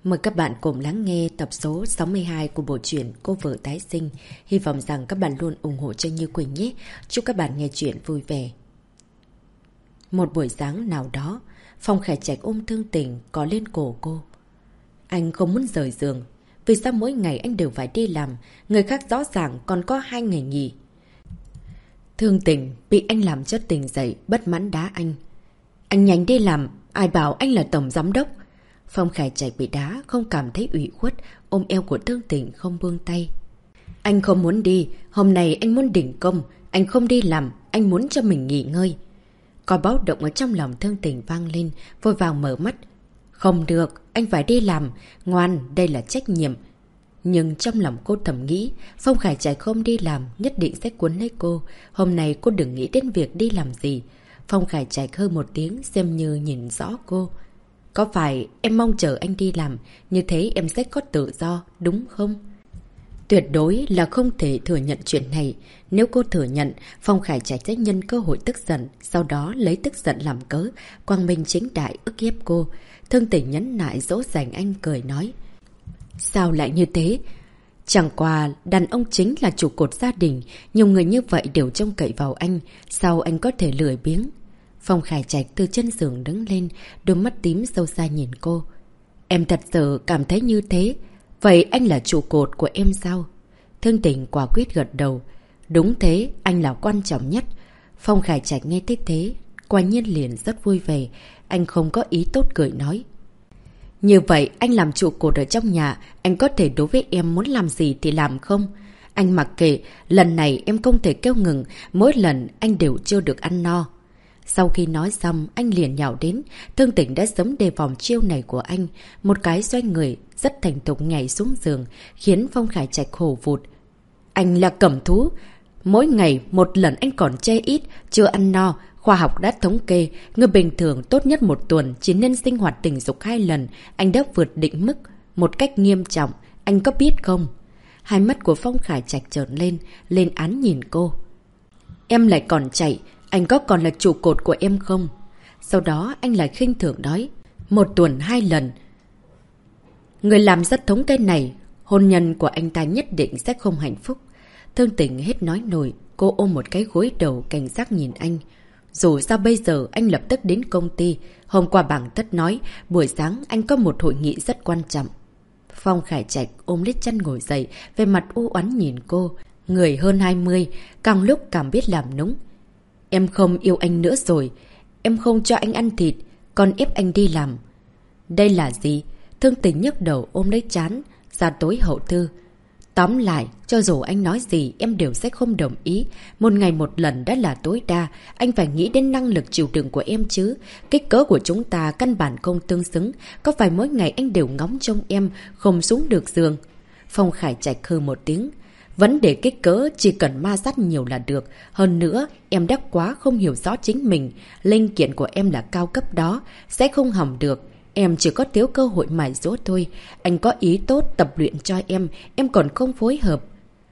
Mời các bạn cùng lắng nghe tập số 62 của bộ truyện Cô Vợ Tái Sinh. Hy vọng rằng các bạn luôn ủng hộ cho Như Quỳnh nhé. Chúc các bạn nghe chuyện vui vẻ. Một buổi sáng nào đó, Phong Khải Trạch ôm Thương Tình có lên cổ cô. Anh không muốn rời giường. Vì sao mỗi ngày anh đều phải đi làm, người khác rõ ràng còn có 2 ngày nghỉ. Thương Tình bị anh làm cho tỉnh dậy, bất mãn đá anh. Anh nhanh đi làm, ai bảo anh là tổng giám đốc. Phong Khải Trạch bị đá không cảm thấy ủy khuất, ôm eo của Thương Tình không buông tay. Anh không muốn đi, hôm nay anh muốn đỉnh công, anh không đi làm, anh muốn cho mình nghỉ ngơi. Có báo động ở trong lòng Thương Tình vang lên, vội vàng mở mắt. Không được, anh phải đi làm, ngoan, đây là trách nhiệm. Nhưng trong lòng cô thầm nghĩ, Phong Khải Trạch không đi làm, nhất định sẽ cuốn lấy cô. Hôm nay cô đừng nghĩ đến việc đi làm gì. Phong Khải Trạch hơ một tiếng xem như nhìn rõ cô. Có phải em mong chờ anh đi làm, như thế em sẽ có tự do, đúng không? Tuyệt đối là không thể thừa nhận chuyện này. Nếu cô thừa nhận, Phong Khải Trạch sẽ nhân cơ hội tức giận, sau đó lấy tức giận làm cớ, quang minh chính đại ức hiếp cô. Thương Tình nhẫn nại dỗ dành anh cười nói. Sao lại như thế? Chẳng qua, đàn ông chính là trụ cột gia đình, nhiều người như vậy đều trông cậy vào anh, sao anh có thể lười biếng? Phong Khải Trạch từ chân giường đứng lên, đôi mắt tím sâu xa nhìn cô. Em thật sự cảm thấy như thế. Vậy anh là trụ cột của em sao? Thương Tình quả quyết gật đầu. Đúng thế, anh là quan trọng nhất. Phong Khải Trạch nghe thấy thế, quả nhiên liền rất vui vẻ. Anh không có ý tốt cười nói. Như vậy anh làm trụ cột ở trong nhà, anh có thể đối với em muốn làm gì thì làm không? Anh mặc kệ, lần này em không thể kêu ngừng, mỗi lần anh đều chưa được ăn no. Sau khi nói xong, anh liền nhào đến. Thương Tình đã sớm đề phòng chiêu này của anh. Một cái xoay người, rất thành thục nhảy xuống giường, khiến Phong Khải Trạch hổ vụt. Anh là cẩm thú. Mỗi ngày một lần anh còn chê ít, chưa ăn no. Khoa học đã thống kê, người bình thường tốt nhất một tuần chỉ nên sinh hoạt tình dục 2 lần. Anh đã vượt định mức, một cách nghiêm trọng. Anh có biết không? Hai mắt của Phong Khải Trạch trợn lên án nhìn cô. Em lại còn chạy. Anh có còn là trụ cột của em không? Sau đó anh lại khinh thường nói. Một tuần 2 lần. Người làm rất thống kê này, hôn nhân của anh ta nhất định sẽ không hạnh phúc. Thương Tình hết nói nổi, cô ôm một cái gối đầu cảnh giác nhìn anh. Dù sao bây giờ anh lập tức đến công ty. Hôm qua bảng tất nói, buổi sáng anh có một hội nghị rất quan trọng. Phong Khải Trạch ôm lít chân ngồi dậy, về mặt u oán nhìn cô. Người hơn 20, càng lúc càng biết làm nũng. Em không yêu anh nữa rồi. Em không cho anh ăn thịt, còn ép anh đi làm. Đây là gì? Thương Tình nhấc đầu ôm lấy trán, ra tối hậu thư. Tóm lại, cho dù anh nói gì em đều sẽ không đồng ý. Một ngày một lần đã là tối đa. Anh phải nghĩ đến năng lực chịu đựng của em chứ. Kích cỡ của chúng ta căn bản không tương xứng. Có phải mỗi ngày anh đều ngóng trông em, không xuống được giường? Phong Khải Trạch hừ một tiếng. Vấn đề kích cỡ chỉ cần ma sát nhiều là được. Hơn nữa, em đã quá không hiểu rõ chính mình. Linh kiện của em là cao cấp đó, sẽ không hỏng được. Em chỉ có thiếu cơ hội mài dỗ thôi. Anh có ý tốt tập luyện cho em còn không phối hợp.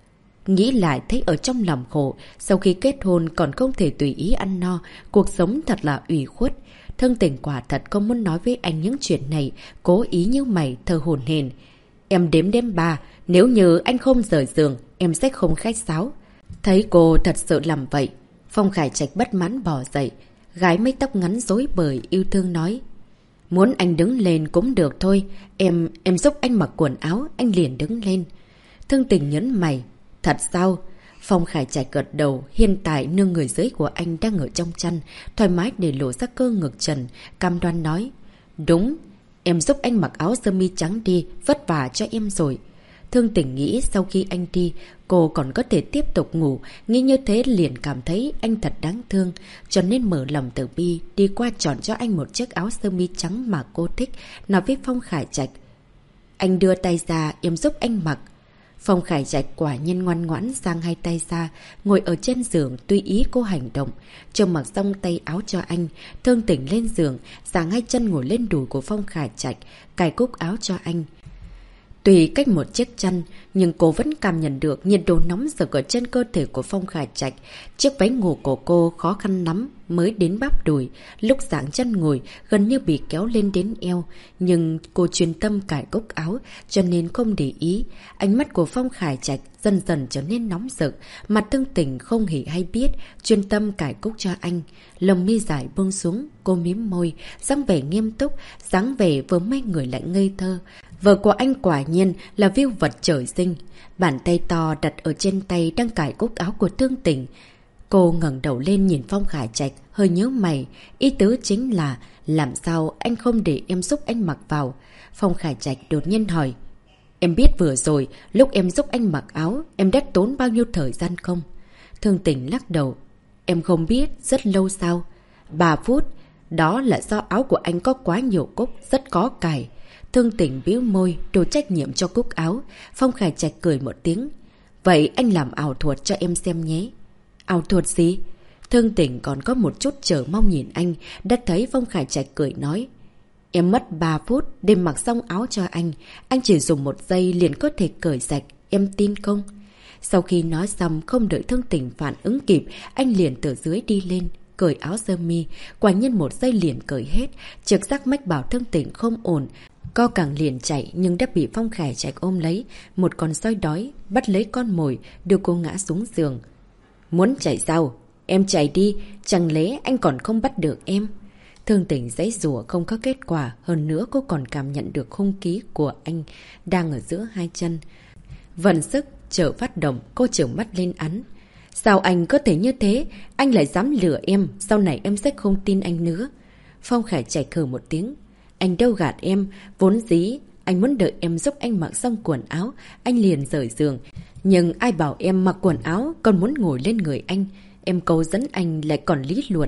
Nghĩ lại thấy ở trong lòng khổ, sau khi kết hôn còn không thể tùy ý ăn no, cuộc sống thật là ủy khuất. Thương Tình quả thật không muốn nói với anh những chuyện này, cố ý như mày thơ hồn hển. Em đếm đêm 3, nếu như anh không rời giường, em sẽ không khách sáo. Thấy cô thật sự làm vậy, Phong Khải Trạch bất mãn bỏ dậy, gái mái tóc ngắn rối bời yêu thương nói. Muốn anh đứng lên cũng được thôi, em giúp anh mặc quần áo, anh liền đứng lên. Thương Tình nhấn mày, thật sao? Phong Khải Trạch gật đầu, hiện tại nương người dưới của anh đang ở trong chăn, thoải mái để lộ ra cơ ngực trần, cam đoan nói. Đúng, em giúp anh mặc áo sơ mi trắng đi, vất vả cho em rồi. Thương Tình nghĩ sau khi anh đi, cô còn có thể tiếp tục ngủ, nghĩ như thế liền cảm thấy anh thật đáng thương, cho nên mở lòng từ bi, đi qua chọn cho anh một chiếc áo sơ mi trắng mà cô thích, nói với Phong Khải Trạch. Anh đưa tay ra, em giúp anh mặc. Phong Khải Trạch quả nhiên ngoan ngoãn giang hai tay ra, ngồi ở trên giường tùy ý cô hành động. Chồng mặc xong tay áo cho anh, Thương Tình lên giường, giang hai chân ngồi lên đùi của Phong Khải Trạch, cài cúc áo cho anh. Tùy cách một chiếc chăn, nhưng cô vẫn cảm nhận được nhiệt độ nóng rực ở trên cơ thể của Phong Khải Trạch. Chiếc váy ngủ của cô khó khăn lắm mới đến bắp đùi, lúc giãng chân ngồi gần như bị kéo lên đến eo. Nhưng cô chuyên tâm cài cúc áo cho nên không để ý. Ánh mắt của Phong Khải Trạch dần dần trở nên nóng rực, mặt Thương Tình không hề hay biết, chuyên tâm cài cúc cho anh. Lồng mi dài buông xuống, cô mím môi, dáng vẻ nghiêm túc, dáng vẻ vừa mấy người lại ngây thơ. Vợ của anh quả nhiên là viu vật trời sinh. Bàn tay to đặt ở trên tay đang cài cúc áo của Thương Tình. Cô ngẩng đầu lên nhìn Phong Khải Trạch, hơi nhớ mày. Ý tứ chính là làm sao anh không để em giúp anh mặc vào. Phong Khải Trạch đột nhiên hỏi. Em biết vừa rồi, lúc em giúp anh mặc áo, em đã tốn bao nhiêu thời gian không? Thương Tình lắc đầu. Em không biết, rất lâu sao? 3 phút. Đó là do áo của anh có quá nhiều cúc, rất có cài. Thương Tình bĩu môi, đổ trách nhiệm cho cúc áo. Phong Khải Trạch cười một tiếng. Vậy anh làm ảo thuật cho em xem nhé. Ảo thuật gì? Thương Tình còn có một chút chờ mong nhìn anh, đã thấy Phong Khải Trạch cười nói. Em mất 3 phút để mặc xong áo cho anh chỉ dùng 1 giây liền có thể cởi sạch, em tin không? Sau khi nói xong không đợi Thương Tình phản ứng kịp, anh liền từ dưới đi lên, cởi áo sơ mi, quả nhiên 1 giây liền cởi hết, trực giác mách bảo Thương Tình không ổn. Co càng liền chạy nhưng đã bị Phong Khải Trạch ôm lấy, một con sói đói, bắt lấy con mồi, đưa cô ngã xuống giường. Muốn chạy sao? Em chạy đi, chẳng lẽ anh còn không bắt được em? Thương Tình giãy giụa không có kết quả, hơn nữa cô còn cảm nhận được hung khí của anh đang ở giữa hai chân. Vận sức, chờ phát động, cô trợn mắt lên án. Sao anh có thể như thế? Anh lại dám lừa em, sau này em sẽ không tin anh nữa. Phong Khải Trạch hừ một tiếng. Anh đâu gạt em, vốn dĩ anh muốn đợi em giúp anh mặc xong quần áo, anh liền rời giường. Nhưng ai bảo em mặc quần áo còn muốn ngồi lên người anh. Em câu dẫn anh lại còn lý luận.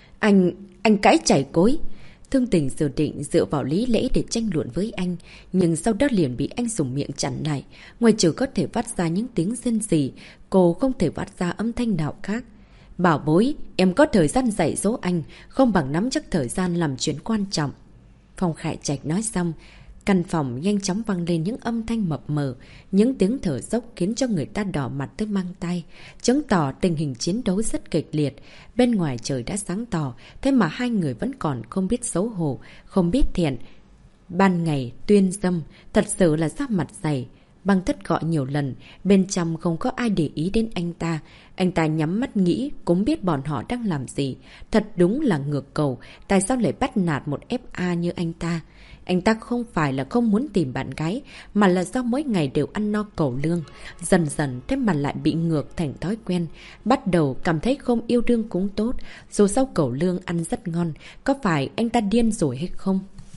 Anh cãi chảy cối. Thương Tình dự định dựa vào lý lẽ để tranh luận với anh, nhưng sau đó liền bị anh dùng miệng chặn lại. Ngoài trừ có thể phát ra những tiếng rên rỉ, cô không thể phát ra âm thanh nào khác. Bảo bối, em có thời gian dạy dỗ anh, không bằng nắm chắc thời gian làm chuyện quan trọng. Phong Khải Trạch nói xong, căn phòng nhanh chóng vang lên những âm thanh mập mờ, những tiếng thở dốc khiến cho người ta đỏ mặt tới mang tay, chứng tỏ tình hình chiến đấu rất kịch liệt. Bên ngoài trời đã sáng tỏ, thế mà hai người vẫn còn không biết xấu hổ, không biết thiện. Ban ngày tuyên dâm, thật sự là da mặt dày. Băng Tất gọi nhiều lần, bên trong không có ai để ý đến anh ta. Anh ta nhắm mắt nghĩ cũng biết bọn họ đang làm gì. Thật đúng là ngược cầu, tại sao lại bắt nạt một FA như anh ta? Anh ta không phải là không muốn tìm bạn gái, mà là do mỗi ngày đều ăn no cẩu lương. Dần dần thế mà lại bị ngược thành thói quen. Bắt đầu cảm thấy không yêu đương cũng tốt, dù sao cẩu lương ăn rất ngon. Có phải anh ta điên rồi hay không?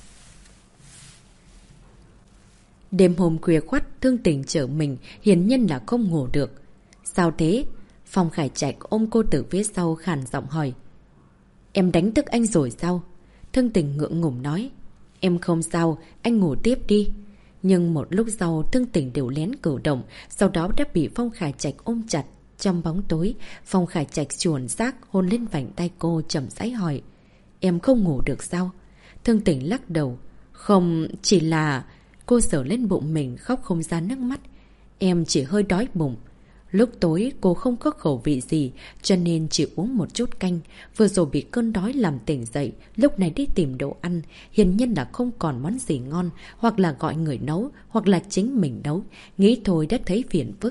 Đêm hôm khuya khoắt, Thương Tình trở mình, hiển nhiên là không ngủ được. Sao thế? Phong Khải Trạch ôm cô từ phía sau khàn giọng hỏi. Em đánh thức anh rồi sao? Thương Tình ngượng ngùng nói. Em không sao, anh ngủ tiếp đi. Nhưng một lúc sau Thương Tình đều lén cử động, sau đó đã bị Phong Khải Trạch ôm chặt. Trong bóng tối, Phong Khải Trạch chuồn xác hôn lên vành tay cô chậm rãi hỏi. Em không ngủ được sao? Thương Tình lắc đầu. Không, chỉ là... Cô sờ lên bụng mình khóc không ra nước mắt. Em chỉ hơi đói bụng. Lúc tối cô không có khẩu vị gì cho nên chỉ uống một chút canh. Vừa rồi bị cơn đói làm tỉnh dậy, lúc này đi tìm đồ ăn. Hiển nhiên là không còn món gì ngon, hoặc là gọi người nấu, hoặc là chính mình nấu. Nghĩ thôi đã thấy phiền phức.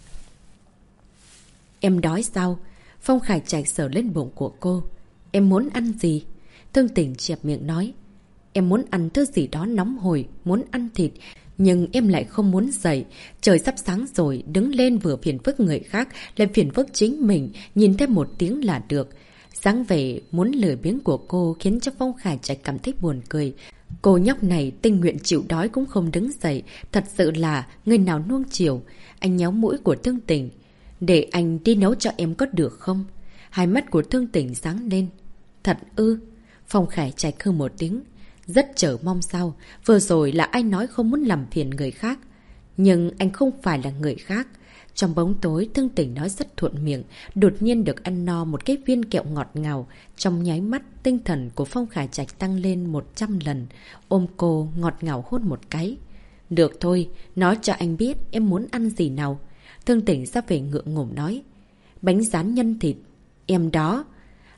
Em đói sao? Phong Khải Trạch sờ lên bụng của cô. Em muốn ăn gì? Thương Tình chẹp miệng nói. Em muốn ăn thứ gì đó nóng hổi, muốn ăn thịt. Nhưng em lại không muốn dậy. Trời sắp sáng rồi, đứng lên vừa phiền phức người khác, lại phiền phức chính mình, nhìn thêm một tiếng là được. Sáng về, muốn lười biếng của cô khiến cho Phong Khải Trạch cảm thấy buồn cười. Cô nhóc này tình nguyện chịu đói cũng không đứng dậy, thật sự là người nào nuông chiều. Anh nhéo mũi của Thương Tình. Để anh đi nấu cho em có được không? Hai mắt của Thương Tình sáng lên. Thật ư? Phong Khải Trạch hư một tiếng. Rất chờ mong sao, vừa rồi là ai nói không muốn làm phiền người khác. Nhưng anh không phải là người khác. Trong bóng tối, Thương Tình nói rất thuận miệng, đột nhiên được ăn no một cái viên kẹo ngọt ngào. Trong nháy mắt, tinh thần của Phong Khải Trạch tăng lên 100 lần, ôm cô ngọt ngào hôn một cái. Được thôi, nói cho anh biết em muốn ăn gì nào. Thương Tình ra về ngượng ngùng nói. Bánh rán nhân thịt. Em đó.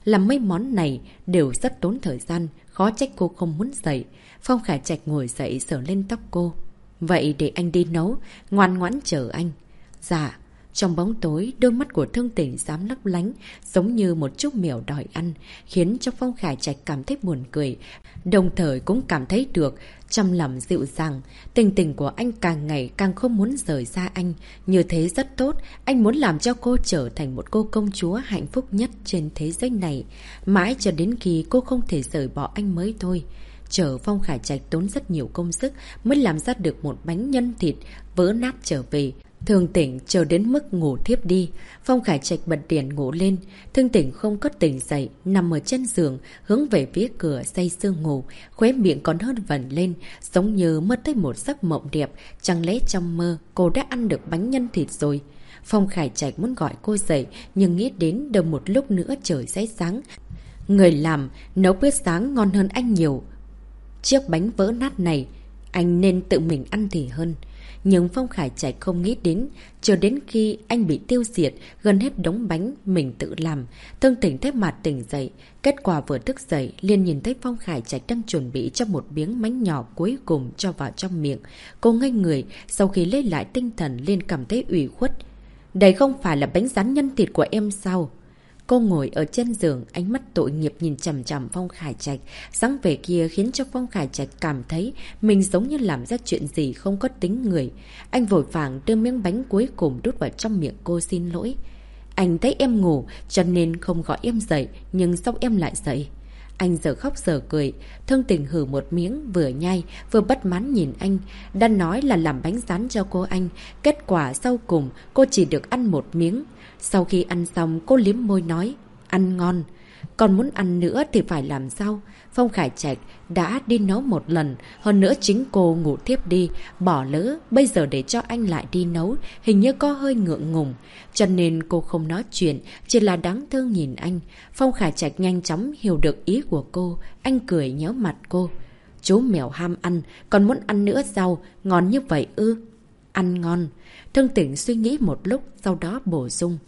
làm mấy món này đều rất tốn thời gian, khó trách cô không muốn dậy. Phong Khải Trạch ngồi dậy sờ lên tóc cô. Vậy để anh đi nấu, ngoan ngoãn chờ anh. Dạ. Trong bóng tối, đôi mắt của Thương Tỉnh dám lấp lánh, giống như một chú mèo đòi ăn, khiến cho Phong Khải Trạch cảm thấy buồn cười. Đồng thời cũng cảm thấy được, trong lòng dịu dàng, tình tình của anh càng ngày càng không muốn rời xa anh. Như thế rất tốt, anh muốn làm cho cô trở thành một cô công chúa hạnh phúc nhất trên thế giới này. Mãi cho đến khi cô không thể rời bỏ anh mới thôi. Chờ Phong Khải Trạch tốn rất nhiều công sức mới làm ra được một bánh nhân thịt vỡ nát trở về. Thương Tỉnh chờ đến mức ngủ thiếp đi. Phong Khải Trạch bật đèn ngủ lên. Thương Tỉnh không có tỉnh dậy, nằm ở trên giường, hướng về phía cửa say sưa ngủ, khóe miệng còn hơn vẩn lên, giống như mơ tới một giấc mộng đẹp. Chẳng lẽ trong mơ cô đã ăn được bánh nhân thịt rồi? Phong Khải Trạch muốn gọi cô dậy, nhưng nghĩ đến đâu một lúc nữa trời sẽ sáng. Người làm nấu bữa sáng ngon hơn anh nhiều. Chiếc bánh vỡ nát này anh nên tự mình ăn thì hơn. Nhưng Phong Khải Trạch không nghĩ đến, chờ đến khi anh bị tiêu diệt, gần hết đống bánh mình tự làm. Thương Tỉnh thấy mặt tỉnh dậy, kết quả vừa thức dậy, liền nhìn thấy Phong Khải Trạch đang chuẩn bị cho một miếng bánh nhỏ cuối cùng cho vào trong miệng. Cô ngây người, sau khi lấy lại tinh thần liền cảm thấy ủy khuất. Đây không phải là bánh rán nhân thịt của em sao? Cô ngồi ở trên giường, ánh mắt tội nghiệp nhìn chằm chằm Phong Khải Trạch. Dáng vẻ kia khiến cho Phong Khải Trạch cảm thấy mình giống như làm ra chuyện gì không có tính người. Anh vội vàng đưa miếng bánh cuối cùng đút vào trong miệng cô xin lỗi. Anh thấy em ngủ cho nên không gọi em dậy, nhưng sao em lại dậy? Anh giờ khóc giờ cười. Thương Tình hử một miếng, vừa nhai vừa bất mãn nhìn anh. Đã nói là làm bánh rán cho cô anh, kết quả sau cùng cô chỉ được ăn một miếng. Sau khi ăn xong cô liếm môi nói, ăn ngon. Còn muốn ăn nữa thì phải làm sao? Phong Khải Trạch đã đi nấu một lần, hơn nữa chính cô ngủ tiếp đi, bỏ lỡ, bây giờ để cho anh lại đi nấu, hình như có hơi ngượng ngùng. Cho nên cô không nói chuyện, chỉ là đáng thương nhìn anh. Phong Khải Trạch nhanh chóng hiểu được ý của cô, anh cười nhéo mặt cô. Chú mèo ham ăn, còn muốn ăn nữa sao? Ngon như vậy ư? Ăn ngon. Thương Tỉnh suy nghĩ một lúc, sau đó bổ sung.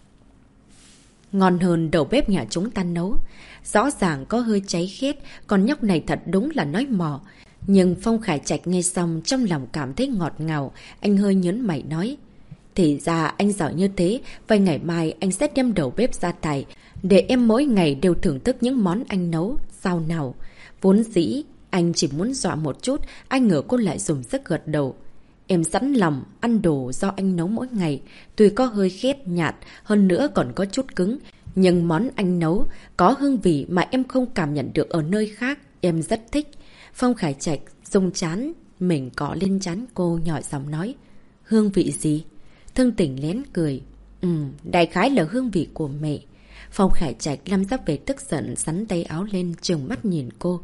Ngon hơn đầu bếp nhà chúng ta nấu. Rõ ràng có hơi cháy khét, còn nhóc này thật đúng là nói mò. Nhưng Phong Khải Trạch nghe xong trong lòng cảm thấy ngọt ngào, anh hơi nhớn mày nói. Thì ra anh giỏi như thế, vậy ngày mai anh sẽ đem đầu bếp ra thải, để em mỗi ngày đều thưởng thức những món anh nấu, sao nào? Vốn dĩ, anh chỉ muốn dọa một chút, anh ngờ cô lại dùng sức gật đầu. Em sẵn lòng ăn đồ do anh nấu mỗi ngày, tuy có hơi khét nhạt, hơn nữa còn có chút cứng. Nhưng món anh nấu có hương vị mà em không cảm nhận được ở nơi khác, em rất thích. Phong Khải Trạch dùng chán, mình cọ lên chán cô nhỏ giọng nói. Hương vị gì? Thương Tỉnh lén cười. Đại khái là hương vị của mẹ. Phong Khải Trạch làm ra vẻ tức giận, sắn tay áo lên, trừng mắt nhìn cô.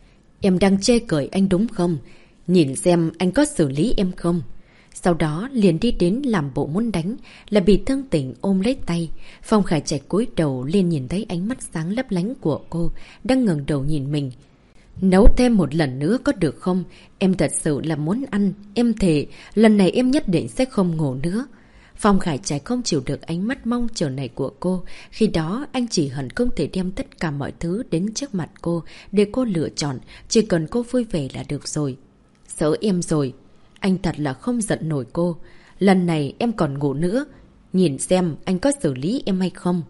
Em đang chê cười anh đúng không? Nhìn xem anh có xử lý em không? Sau đó liền đi đến làm bộ muốn đánh, là bị Thương Tỉnh ôm lấy tay. Phong Khải Trạch cúi đầu liền nhìn thấy ánh mắt sáng lấp lánh của cô, đang ngẩng đầu nhìn mình. Nấu thêm một lần nữa có được không? Em thật sự là muốn ăn, em thề, lần này em nhất định sẽ không ngủ nữa. Phong Khải Trạch không chịu được ánh mắt mong chờ này của cô. Khi đó anh chỉ hận không thể đem tất cả mọi thứ đến trước mặt cô, để cô lựa chọn, chỉ cần cô vui vẻ là được rồi. Sợ em rồi. Anh thật là không giận nổi cô. Lần này em còn ngủ nữa. Nhìn xem anh có xử lý em hay không.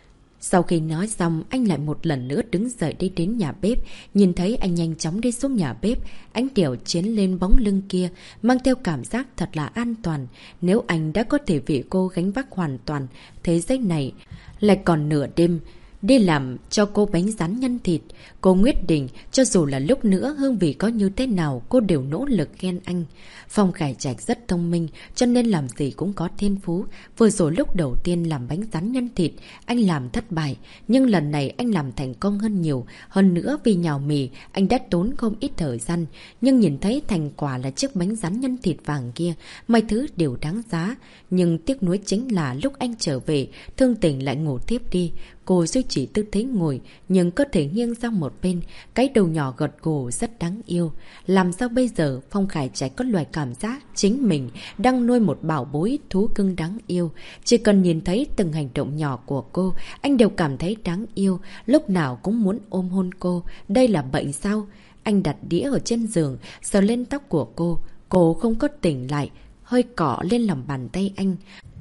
Sau khi nói xong, anh lại một lần nữa đứng dậy đi đến nhà bếp. Nhìn thấy anh nhanh chóng đi xuống nhà bếp, ánh đèo chiến lên bóng lưng kia, mang theo cảm giác thật là an toàn. Nếu anh đã có thể vì cô gánh vác hoàn toàn thế giới này, lại còn nửa đêm đi làm cho cô bánh rán nhân thịt, cô quyết định cho dù là lúc nữa hương vị có như thế nào cô đều nỗ lực khen anh. Phong Khải Trạch rất thông minh cho nên làm gì cũng có thiên phú. Vừa rồi lúc đầu tiên làm bánh rán nhân thịt anh làm thất bại, nhưng lần này anh làm thành công hơn nhiều. Hơn nữa vì nhào mì anh đã tốn không ít thời gian, nhưng nhìn thấy thành quả là chiếc bánh rán nhân thịt vàng kia, mọi thứ đều đáng giá. Nhưng tiếc nuối chính là lúc anh trở về, Thương Tình lại ngủ tiếp đi. Cô duy trì tư thế ngồi, nhưng cơ thể nghiêng sang một bên, cái đầu nhỏ gật gù rất đáng yêu. Làm sao bây giờ Phong Khải Trạch có loại cảm giác chính mình đang nuôi một bảo bối thú cưng đáng yêu. Chỉ cần nhìn thấy từng hành động nhỏ của cô, anh đều cảm thấy đáng yêu, lúc nào cũng muốn ôm hôn cô. Đây là bệnh sao? Anh đặt đĩa ở trên giường, sờ lên tóc của cô. Cô không có tỉnh lại, hơi cọ lên lòng bàn tay anh.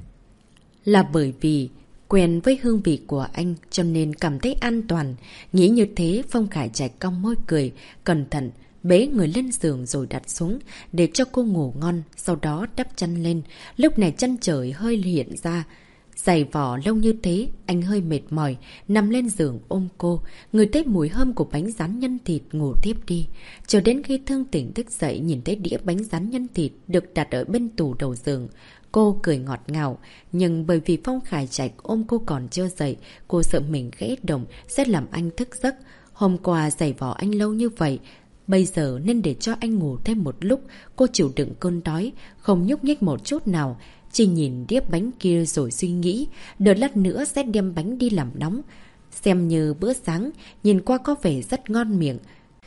Là bởi vì quen với hương vị của anh cho nên cảm thấy an toàn. Nghĩ như thế, Phong Khải Trạch cong môi cười, cẩn thận bế người lên giường rồi đặt xuống để cho cô ngủ ngon, sau đó đắp chăn lên. Lúc này chân trời hơi hiện ra. Giày vò lâu như thế, anh hơi mệt mỏi, nằm lên giường ôm cô, người thấy mùi hương của bánh rán nhân thịt ngủ tiếp đi. Chờ đến khi Thương Tình thức dậy nhìn thấy đĩa bánh rán nhân thịt được đặt ở bên tủ đầu giường. Cô cười ngọt ngào, nhưng bởi vì Phong Khải Trạch ôm cô còn chưa dậy, cô sợ mình khẽ động sẽ làm anh thức giấc. Hôm qua giày vò anh lâu như vậy, bây giờ nên để cho anh ngủ thêm một lúc. Cô chịu đựng cơn đói, không nhúc nhích một chút nào. Chỉ nhìn đĩa bánh kia rồi suy nghĩ, đợi lát nữa sẽ đem bánh đi làm nóng. Xem như bữa sáng, nhìn qua có vẻ rất ngon miệng.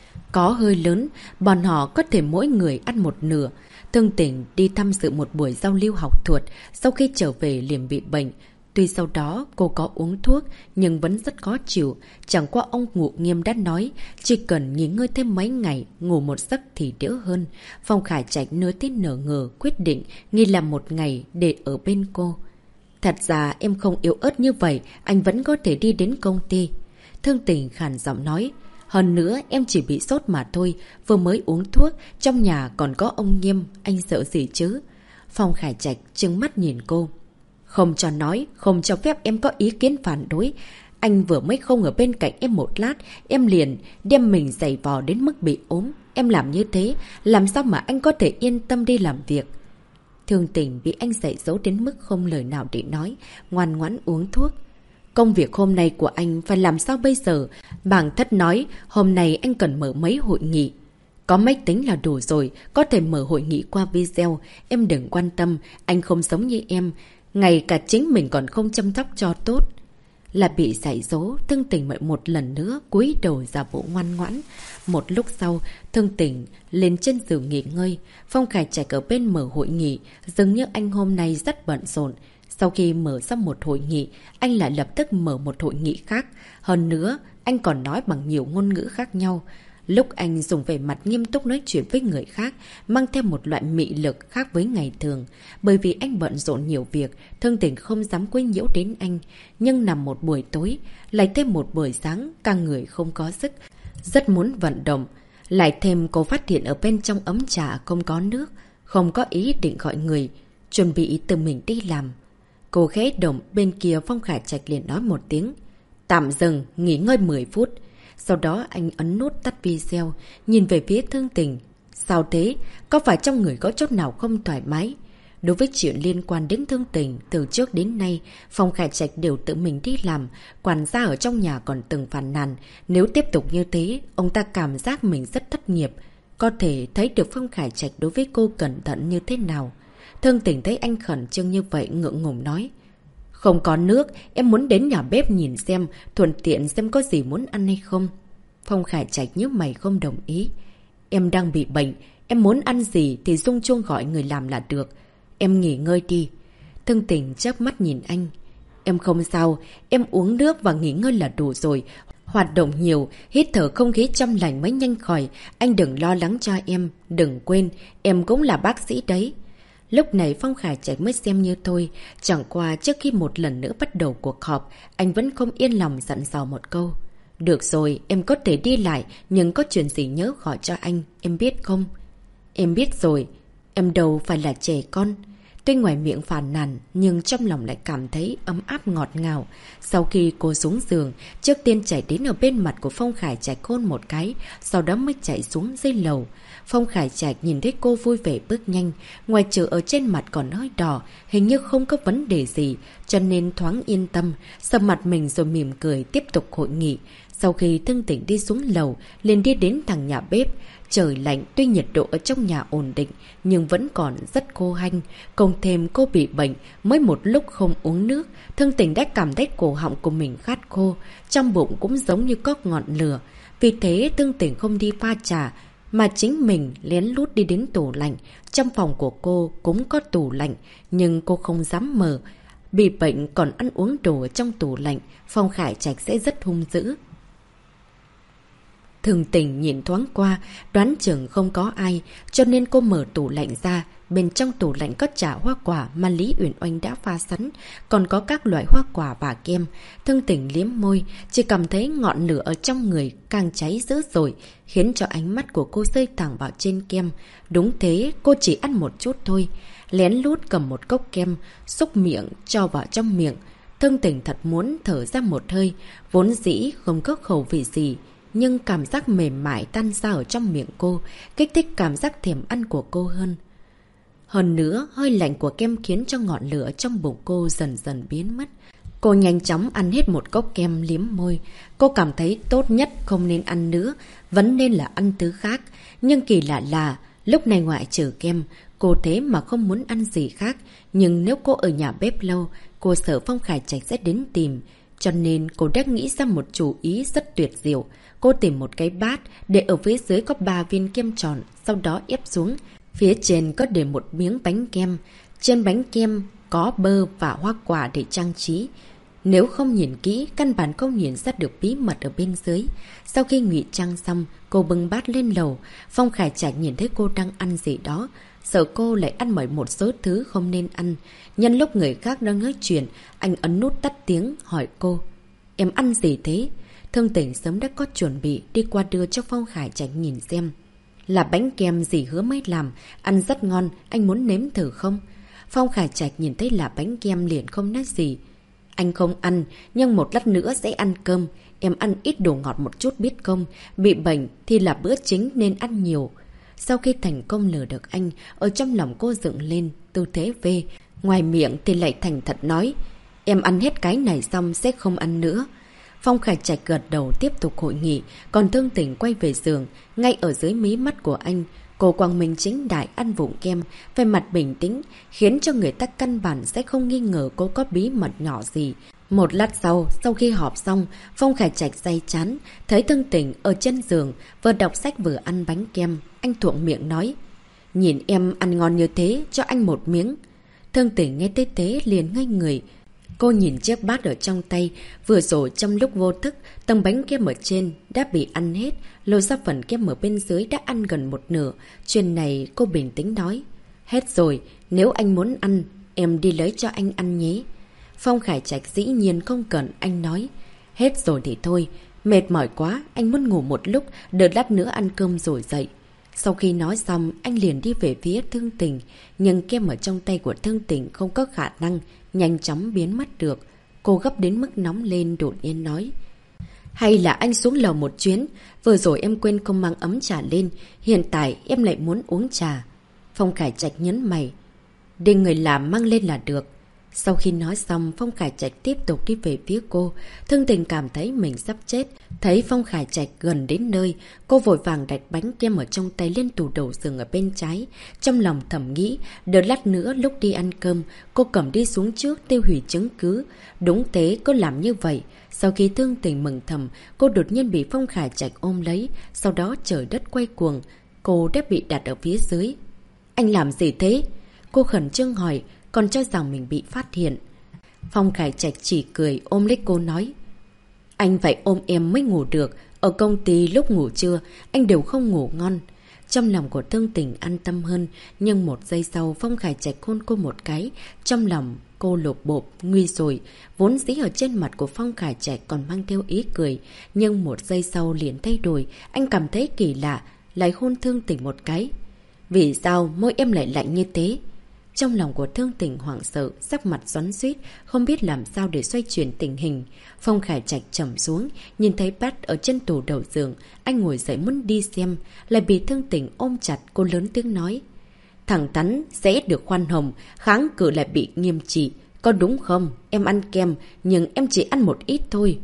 Có hơi lớn, bọn họ có thể mỗi người ăn một nửa. Thương Tình đi tham dự một buổi giao lưu học thuật, sau khi trở về liền bị bệnh. Tuy sau đó cô có uống thuốc, nhưng vẫn rất khó chịu. Chẳng qua ông Ngụ Nghiêm đã nói, chỉ cần nghỉ ngơi thêm mấy ngày, ngủ một giấc thì đỡ hơn. Phong Khải Trạch nửa tin nửa ngờ, quyết định nghỉ làm một ngày để ở bên cô. Thật ra em không yếu ớt như vậy, anh vẫn có thể đi đến công ty. Thương Tình khàn giọng nói. Hơn nữa em chỉ bị sốt mà thôi, vừa mới uống thuốc, trong nhà còn có ông Nghiêm, anh sợ gì chứ? Phong Khải Trạch trừng mắt nhìn cô. Không cho nói, không cho phép em có ý kiến phản đối. Anh vừa mới không ở bên cạnh em một lát, em liền đem mình giày vò đến mức bị ốm. Em làm như thế, làm sao mà anh có thể yên tâm đi làm việc? Thương Tình bị anh dạy dỗ đến mức không lời nào để nói, ngoan ngoãn uống thuốc. Công việc hôm nay của anh phải làm sao bây giờ? Bàng Thất nói, hôm nay anh cần mở mấy hội nghị. Có máy tính là đủ rồi, có thể mở hội nghị qua video. Em đừng quan tâm, anh không giống như em. Ngay cả chính mình còn không chăm sóc cho tốt. Là bị dạy dỗ, Thương Tình mời một lần nữa cúi đầu giả bộ ngoan ngoãn. Một lúc sau, Thương Tình lên trên giường nghỉ ngơi. Phong Khải Trạch ở bên mở hội nghị, dường như anh hôm nay rất bận rộn. Sau khi mở xong một hội nghị, anh lại lập tức mở một hội nghị khác. Hơn nữa, anh còn nói bằng nhiều ngôn ngữ khác nhau. Lúc anh dùng vẻ mặt nghiêm túc nói chuyện với người khác, mang theo một loại mị lực khác với ngày thường. Bởi vì anh bận rộn nhiều việc, Thương Tình không dám quấy nhiễu đến anh. Nhưng nằm một buổi tối, lại thêm một buổi sáng, cả người không có sức. Rất muốn vận động. Lại thêm cô phát hiện ở bên trong ấm trà không có nước, không có ý định gọi người, chuẩn bị tự mình đi làm. Cô khẽ động, bên kia Phong Khải Trạch liền nói một tiếng. Tạm dừng, nghỉ ngơi 10 phút. Sau đó anh ấn nút tắt video, nhìn về phía Thương Tình. Sao thế? Có phải trong người có chỗ nào không thoải mái? Đối với chuyện liên quan đến Thương Tình, từ trước đến nay, Phong Khải Trạch đều tự mình đi làm. Quản gia ở trong nhà còn từng phàn nàn. Nếu tiếp tục như thế, ông ta cảm giác mình rất thất nghiệp. Có thể thấy được Phong Khải Trạch đối với cô cẩn thận như thế nào. Thương Tình thấy anh khẩn trương như vậy ngượng ngùng nói. Không có nước, em muốn đến nhà bếp nhìn xem, thuận tiện xem có gì muốn ăn hay không. Phong Khải Trạch nhíu mày không đồng ý. Em đang bị bệnh, em muốn ăn gì thì rung chuông gọi người làm là được. Em nghỉ ngơi đi. Thương Tình chớp mắt nhìn anh. Em không sao, em uống nước và nghỉ ngơi là đủ rồi. Hoạt động nhiều, hít thở không khí trong lành mới nhanh khỏi. Anh đừng lo lắng cho em, đừng quên, em cũng là bác sĩ đấy. Lúc này Phong Khải Trạch mới xem như thôi. Chẳng qua trước khi một lần nữa bắt đầu cuộc họp, anh vẫn không yên lòng dặn dò một câu. Được rồi, em có thể đi lại, nhưng có chuyện gì nhớ gọi cho anh, em biết không? Em biết rồi, em đâu phải là trẻ con. Tuy ngoài miệng phàn nàn, nhưng trong lòng lại cảm thấy ấm áp ngọt ngào. Sau khi cô xuống giường, trước tiên chạy đến ở bên mặt của Phong Khải Trạch hôn một cái, sau đó mới chạy xuống dưới lầu. Phong Khải Trạch nhìn thấy cô vui vẻ bước nhanh, ngoài trừ ở trên mặt còn hơi đỏ, hình như không có vấn đề gì, cho nên thoáng yên tâm, sờ mặt mình rồi mỉm cười tiếp tục hội nghị. Sau khi Thương Tỉnh đi xuống lầu, liền đi đến thẳng nhà bếp. Trời lạnh, tuy nhiệt độ ở trong nhà ổn định, nhưng vẫn còn rất khô hanh. Cộng thêm cô bị bệnh, mới một lúc không uống nước, Thương Tỉnh đã cảm thấy cổ họng của mình khát khô, trong bụng cũng giống như có ngọn lửa. Vì thế Thương Tỉnh không đi pha trà, mà chính mình lén lút đi đến tủ lạnh. Trong phòng của cô cũng có tủ lạnh, nhưng cô không dám mở. Bị bệnh còn ăn uống đồ ở trong tủ lạnh, Phong Khải Trạch sẽ rất hung dữ. Thương Tỉnh nhìn thoáng qua, đoán chừng không có ai, cho nên cô mở tủ lạnh ra. Bên trong tủ lạnh có chả hoa quả mà Lý Uyển Oanh đã pha sẵn, còn có các loại hoa quả và kem. Thương Tỉnh liếm môi, chỉ cảm thấy ngọn lửa ở trong người càng cháy dữ dội, khiến cho ánh mắt của cô rơi thẳng vào trên kem. Đúng thế, cô chỉ ăn một chút thôi. Lén lút cầm một cốc kem, xúc miệng, cho vào trong miệng. Thương Tỉnh thật muốn thở ra một hơi, vốn dĩ không có khẩu vị gì. Nhưng cảm giác mềm mại tan ra ở trong miệng cô, kích thích cảm giác thèm ăn của cô hơn. Hơn nữa, hơi lạnh của kem khiến cho ngọn lửa trong bụng cô dần dần biến mất. Cô nhanh chóng ăn hết một cốc kem liếm môi. Cô cảm thấy tốt nhất không nên ăn nữa, vẫn nên là ăn thứ khác. Nhưng kỳ lạ là, lúc này ngoại trừ kem, cô thế mà không muốn ăn gì khác. Nhưng nếu cô ở nhà bếp lâu, cô sợ Phong Khải Trạch sẽ đến tìm. Cho nên cô đã nghĩ ra một chủ ý rất tuyệt diệu. Cô tìm một cái bát, để ở phía dưới có 3 viên kem tròn, sau đó ép xuống. Phía trên có để một miếng bánh kem. Trên bánh kem có bơ và hoa quả để trang trí. Nếu không nhìn kỹ, căn bản không nhìn ra được bí mật ở bên dưới. Sau khi ngụy trang xong, cô bưng bát lên lầu. Phong Khải Trạch nhìn thấy cô đang ăn gì đó, sợ cô lại ăn một số thứ không nên ăn. Nhân lúc người khác đang nói chuyện, anh ấn nút tắt tiếng hỏi cô: "Em ăn gì thế?" Thương Tỉnh sớm đã có chuẩn bị, đi qua đưa cho Phong Khải Trạch nhìn xem. "Là bánh kem dì Hứa mới làm, ăn rất ngon, anh muốn nếm thử không?" Phong Khải Trạch nhìn thấy là bánh kem liền không nói gì. "Anh không ăn, nhưng một lát nữa sẽ ăn cơm. Em ăn ít đồ ngọt một chút biết không? Bị bệnh thì là bữa chính nên ăn nhiều." Sau khi thành công lừa được anh, ở trong lòng cô dựng lên tư thế V. Ngoài miệng thì lại thành thật nói: "Em ăn hết cái này xong sẽ không ăn nữa." Phong Khải Trạch gật đầu tiếp tục hội nghị, còn Thương Tỉnh quay về giường. Ngay ở dưới mí mắt của anh, cô quang minh chính đại ăn vụng kem, về mặt bình tĩnh, khiến cho người ta căn bản sẽ không nghi ngờ cô có bí mật nhỏ gì. Một lát sau khi họp xong, Phong Khải Trạch day chán, thấy Thương Tỉnh ở trên giường, vừa đọc sách vừa ăn bánh kem. Anh thuận miệng nói: "Nhìn em ăn ngon như thế, cho anh một miếng." Thương Tỉnh nghe tới thế liền ngây người. Cô nhìn chiếc bát ở trong tay, vừa rồi trong lúc vô thức, tầng bánh kem ở trên đã bị ăn hết, lôi ra phần kem ở bên dưới đã ăn gần một nửa. Chuyện này cô bình tĩnh nói: "Hết rồi, nếu anh muốn ăn, em đi lấy cho anh ăn nhé." Phong Khải Trạch dĩ nhiên không cần, anh nói: "Hết rồi thì thôi, mệt mỏi quá, anh muốn ngủ một lúc, đợi lát nữa ăn cơm rồi dậy." Sau khi nói xong, anh liền đi về phía Thương Tỉnh, nhưng kem ở trong tay của Thương Tỉnh không có khả năng nhanh chóng biến mất được. Cô gấp đến mức nóng lên, đột nhiên nói: "Hay là anh xuống lầu một chuyến, vừa rồi em quên không mang ấm trà lên, hiện tại em lại muốn uống trà." Phong Khải Trạch nhấn mày: "Để người làm mang lên là được." Sau khi nói xong, Phong Khải Trạch tiếp tục đi về phía cô. Thương Tình cảm thấy mình sắp chết. Thấy Phong Khải Trạch gần đến nơi, cô vội vàng đặt bánh kem ở trong tay lên tủ đầu giường ở bên trái. Trong lòng thầm nghĩ, đợi lát nữa lúc đi ăn cơm, cô cầm đi xuống trước tiêu hủy chứng cứ. Đúng thế, cô làm như vậy. Sau khi Thương Tình mừng thầm, cô đột nhiên bị Phong Khải Trạch ôm lấy. Sau đó trời đất quay cuồng, cô đã bị đặt ở phía dưới. "Anh làm gì thế?" Cô khẩn trương hỏi, còn cho rằng mình bị phát hiện. Phong Khải Trạch chỉ cười ôm lấy cô nói: "Anh phải ôm em mới ngủ được. Ở công ty lúc ngủ trưa, anh đều không ngủ ngon." Trong lòng của Thương Tình an tâm hơn, nhưng một giây sau Phong Khải Trạch hôn cô một cái. Trong lòng cô lột bộp, nguy rồi. Vốn dĩ ở trên mặt của Phong Khải Trạch còn mang theo ý cười, nhưng một giây sau liền thay đổi. Anh cảm thấy kỳ lạ, lại hôn Thương Tình một cái. "Vì sao môi em lại lạnh như thế?" Trong lòng của Thương Tình hoảng sợ, sắc mặt xoắn xuýt, không biết làm sao để xoay chuyển tình hình. Phong Khải Trạch trầm xuống, nhìn thấy bát ở trên tủ đầu giường, anh ngồi dậy muốn đi xem, lại bị Thương Tình ôm chặt. Cô lớn tiếng nói: "Thẳng thắn sẽ được khoan hồng, kháng cự lại bị nghiêm trị. Có đúng không? Em ăn kem, nhưng em chỉ ăn một ít thôi."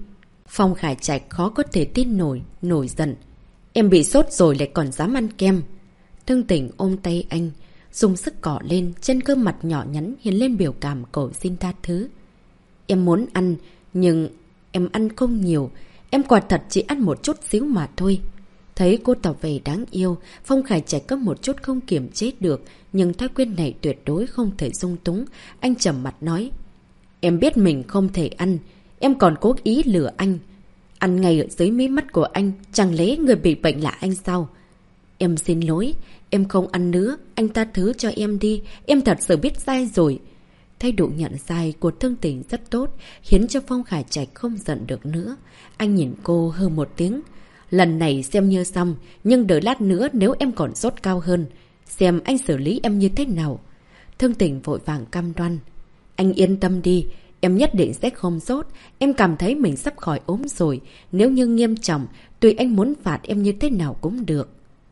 Phong Khải Trạch khó có thể tin nổi giận. Em bị sốt rồi lại còn dám ăn kem. Thương Tình ôm tay anh, dùng sức cọ lên, trên gương mặt nhỏ nhắn hiện lên biểu cảm cầu xin tha thứ. Em muốn ăn, nhưng em ăn không nhiều. Em quả thật chỉ ăn một chút xíu mà thôi. Thấy cô tỏ vẻ đáng yêu, Phong Khải Trạch có một chút không kiềm chế được, nhưng thói quen này tuyệt đối không thể dung túng. Anh trầm mặt nói. Em biết mình không thể ăn, em còn cố ý lừa anh. Ăn ngay ở dưới mí mắt của anh, chẳng lẽ người bị bệnh là anh sao? Em xin lỗi, em không ăn nữa, anh tha thứ cho em đi, em thật sự biết sai rồi. Thái độ nhận sai của Thương Tình rất tốt, khiến cho Phong Khải Trạch không giận được nữa. Anh nhìn cô hừ một tiếng. Lần này xem như xong, nhưng đợi lát nữa nếu em còn sốt cao hơn, xem anh xử lý em như thế nào. Thương Tình vội vàng cam đoan. Anh yên tâm đi, em nhất định sẽ không sốt. Em cảm thấy mình sắp khỏi ốm rồi. Nếu như nghiêm trọng, tùy anh muốn phạt em như thế nào cũng được.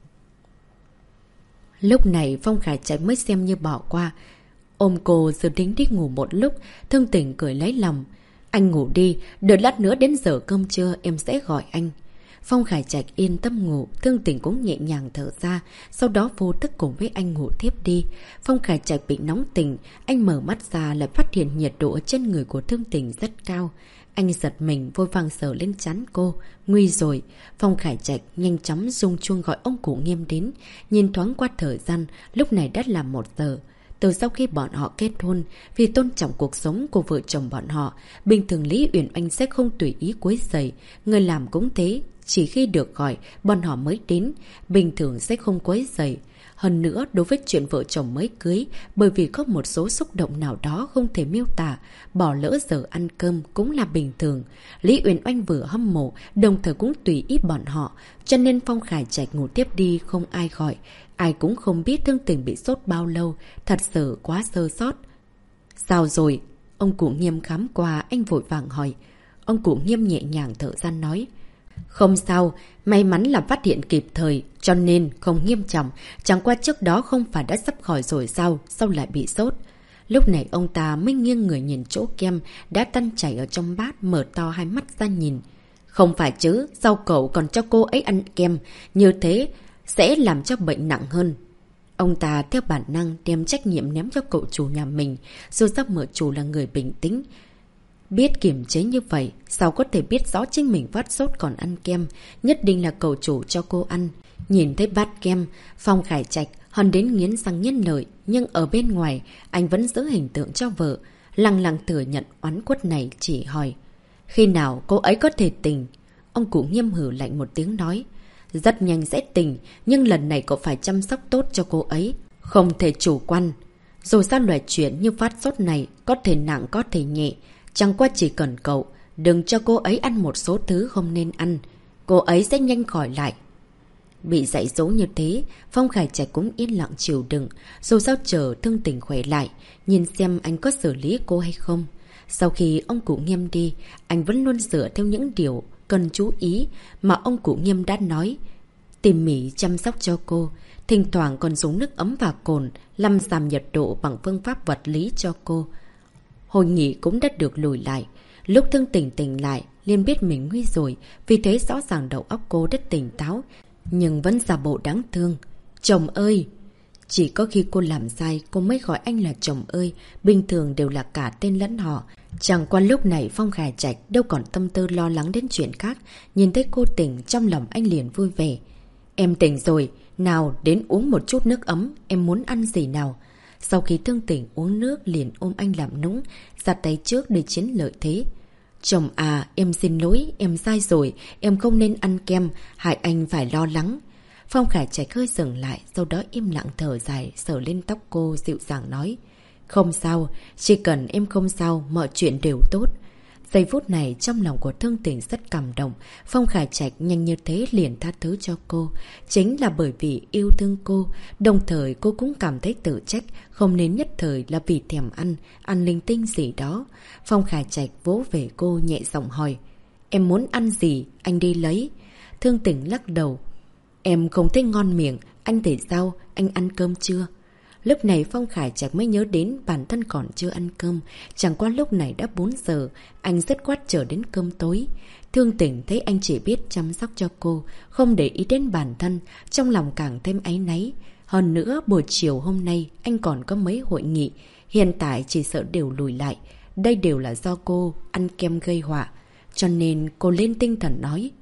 Lúc này Phong Khải Trạch mới xem như bỏ qua. Ôm cô rồi tính đi ngủ một lúc. Thương Tình cười lấy lòng. Anh ngủ đi, đợi lát nữa đến giờ cơm trưa em sẽ gọi anh. Phong Khải Trạch yên tâm ngủ, Thương Tình cũng nhẹ nhàng thở ra, sau đó vô thức cùng với anh ngủ tiếp đi. Phong Khải Trạch bị nóng tình, anh mở mắt ra lại phát hiện nhiệt độ trên người của Thương Tình rất cao. Anh giật mình vội vàng sờ lên trán cô, nguy rồi. Phong Khải Trạch nhanh chóng rung chuông gọi ông cụ Nghiêm đến, nhìn thoáng qua thời gian, lúc này đã là 1 giờ. Từ sau khi bọn họ kết hôn, vì tôn trọng cuộc sống của vợ chồng bọn họ, bình thường Lý Uyển Oanh sẽ không tùy ý quấy rầy, người làm cũng thế. Chỉ khi được gọi, bọn họ mới đến, bình thường sẽ không quấy rầy. Hơn nữa, đối với chuyện vợ chồng mới cưới, bởi vì có một số xúc động nào đó không thể miêu tả, bỏ lỡ giờ ăn cơm cũng là bình thường. Lý Uyển Oanh vừa hâm mộ, đồng thời cũng tùy ý bọn họ, cho nên Phong Khải Trạch ngủ tiếp đi không ai gọi. Ai cũng không biết Thương Tình bị sốt bao lâu, thật sự quá sơ sót. Sao rồi? Ông cụ Nghiêm khám qua, anh vội vàng hỏi. Ông cụ Nghiêm nhẹ nhàng thở ra nói. Không sao, may mắn là phát hiện kịp thời, cho nên không nghiêm trọng. Chẳng qua trước đó không phải đã sắp khỏi rồi sao lại bị sốt. Lúc này ông ta mới nghiêng người nhìn chỗ kem đã tan chảy ở trong bát, mở to hai mắt ra nhìn. Không phải chứ, sao cậu còn cho cô ấy ăn kem, như thế sẽ làm cho bệnh nặng hơn. Ông ta theo bản năng đem trách nhiệm ném cho cậu chủ nhà mình, dù sao mở chủ là người bình tĩnh. Biết kiềm chế như vậy, sao có thể biết rõ chính mình phát sốt còn ăn kem, nhất định là cậu chủ cho cô ăn. Nhìn thấy bát kem, Phong Khải Trạch hòn đến nghiến răng nghiến lợi, nhưng ở bên ngoài, anh vẫn giữ hình tượng cho vợ. Lăng lăng thừa nhận oán quất này, chỉ hỏi. Khi nào cô ấy có thể tỉnh? Ông cụ Nghiêm hử lạnh một tiếng nói. Rất nhanh sẽ tỉnh, nhưng lần này cậu phải chăm sóc tốt cho cô ấy. Không thể chủ quan. Rồi sao loại chuyện như phát sốt này, có thể nặng có thể nhẹ. Chẳng qua chỉ cần cậu, đừng cho cô ấy ăn một số thứ không nên ăn. Cô ấy sẽ nhanh khỏi lại. Bị dạy dỗ như thế, Phong Khải Trạch cũng yên lặng chịu đựng, dù sao chờ Thương Tình khỏe lại, nhìn xem anh có xử lý cô hay không. Sau khi ông cụ Nghiêm đi, anh vẫn luôn dựa theo những điều cần chú ý mà ông cụ Nghiêm đã nói. Tỉ mỉ chăm sóc cho cô, thỉnh thoảng còn dùng nước ấm và cồn làm giảm nhiệt độ bằng phương pháp vật lý cho cô. Hội nghị cũng đã được lùi lại. Lúc Thương Tình tỉnh lại, liền biết mình nguy rồi, vì thế rõ ràng đầu óc cô rất tỉnh táo, nhưng vẫn giả bộ đáng thương. Chồng ơi! Chỉ có khi cô làm sai, cô mới gọi anh là chồng ơi, bình thường đều là cả tên lẫn họ. Chẳng qua lúc này Phong Khải Trạch đâu còn tâm tư lo lắng đến chuyện khác, nhìn thấy cô tỉnh, trong lòng anh liền vui vẻ. Em tỉnh rồi, nào đến uống một chút nước ấm, em muốn ăn gì nào? Sau khi Thương Tình uống nước liền ôm anh làm nũng, giặt tay trước để chiến lợi thế. Chồng à, em xin lỗi, em sai rồi, em không nên ăn kem, hại anh phải lo lắng. Phong Khải Trạch hơi dừng lại, sau đó im lặng thở dài, sờ lên tóc cô, dịu dàng nói. Không sao, chỉ cần em không sao, mọi chuyện đều tốt. Giây phút này trong lòng của Thương Tình rất cảm động, Phong Khải Trạch nhanh như thế liền tha thứ cho cô. Chính là bởi vì yêu thương cô, đồng thời cô cũng cảm thấy tự trách, không nên nhất thời là vì thèm ăn linh tinh gì đó. Phong Khải Trạch vỗ về cô nhẹ giọng hỏi. Em muốn ăn gì, anh đi lấy. Thương Tình lắc đầu. Em không thấy ngon miệng, anh thì sao, anh ăn cơm chưa? Lúc này Phong Khải Trạch mới nhớ đến bản thân còn chưa ăn cơm. Chẳng qua lúc này đã 4 giờ, anh dứt khoát chờ đến cơm tối. Thương Tình thấy anh chỉ biết chăm sóc cho cô, không để ý đến bản thân, trong lòng càng thêm áy náy. Hơn nữa, buổi chiều hôm nay anh còn có mấy hội nghị, hiện tại chỉ sợ đều lùi lại. Đây đều là do cô ăn kem gây họa. Cho nên cô lên tinh thần nói.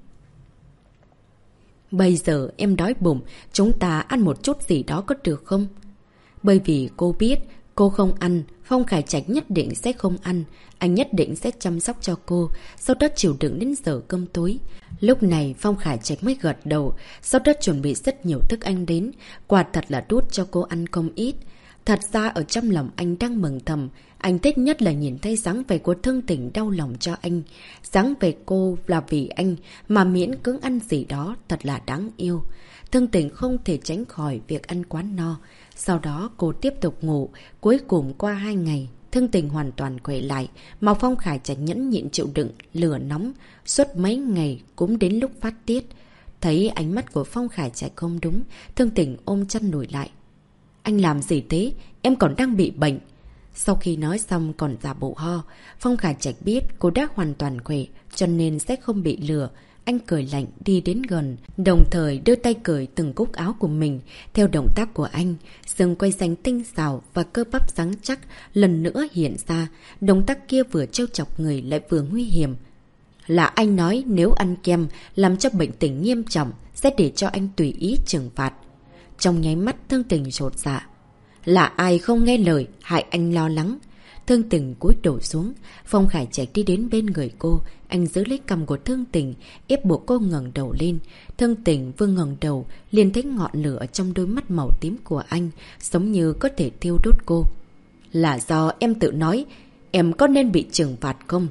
Bây giờ em đói bụng, chúng ta ăn một chút gì đó có được không? Bởi vì cô biết cô không ăn, Phong Khải Trạch nhất định sẽ không ăn. Anh nhất định sẽ chăm sóc cho cô, sau đó chịu đựng đến giờ cơm tối. Lúc này Phong Khải Trạch mới gật đầu, sau đó chuẩn bị rất nhiều thức ăn đến. Quả thật là đút cho cô ăn không ít. Thật ra ở trong lòng anh đang mừng thầm. Anh thích nhất là nhìn thấy dáng vẻ của Thương Tình đau lòng cho anh. Dáng vẻ cô là vì anh mà miễn cưỡng ăn gì đó thật là đáng yêu. Thương Tình không thể tránh khỏi việc ăn quá no. Sau đó cô tiếp tục ngủ. Cuối cùng qua 2 ngày, Thương Tình hoàn toàn khỏe lại. Mà Phong Khải Trạch nhẫn nhịn chịu đựng lửa nóng suốt mấy ngày cũng đến lúc phát tiết. Thấy ánh mắt của Phong Khải Trạch không đúng, Thương Tình ôm chăn lùi lại. Anh làm gì thế? Em còn đang bị bệnh. Sau khi nói xong còn giả bộ ho. Phong Khải Trạch biết cô đã hoàn toàn khỏe, cho nên sẽ không bị lừa. Anh cười lạnh đi đến gần, đồng thời đưa tay cởi từng cúc áo của mình. Theo động tác của anh, xương quai xanh tinh xảo và cơ bắp rắn chắc lần nữa hiện ra. Động tác kia vừa trêu chọc người lại vừa nguy hiểm. Là anh nói nếu ăn kem làm cho bệnh tình nghiêm trọng sẽ để cho anh tùy ý trừng phạt. Trong nháy mắt Thương Tình chột dạ. Là ai không nghe lời hại anh lo lắng. Thương Tình cúi đầu xuống. Phong Khải Trạch đi đến bên người cô. Anh giữ lấy cằm của Thương Tình, ép buộc cô ngẩng đầu lên. Thương Tình vừa ngẩng đầu liền thấy ngọn lửa trong đôi mắt màu tím của anh, giống như có thể thiêu đốt cô. Là do em tự nói, em có nên bị trừng phạt không?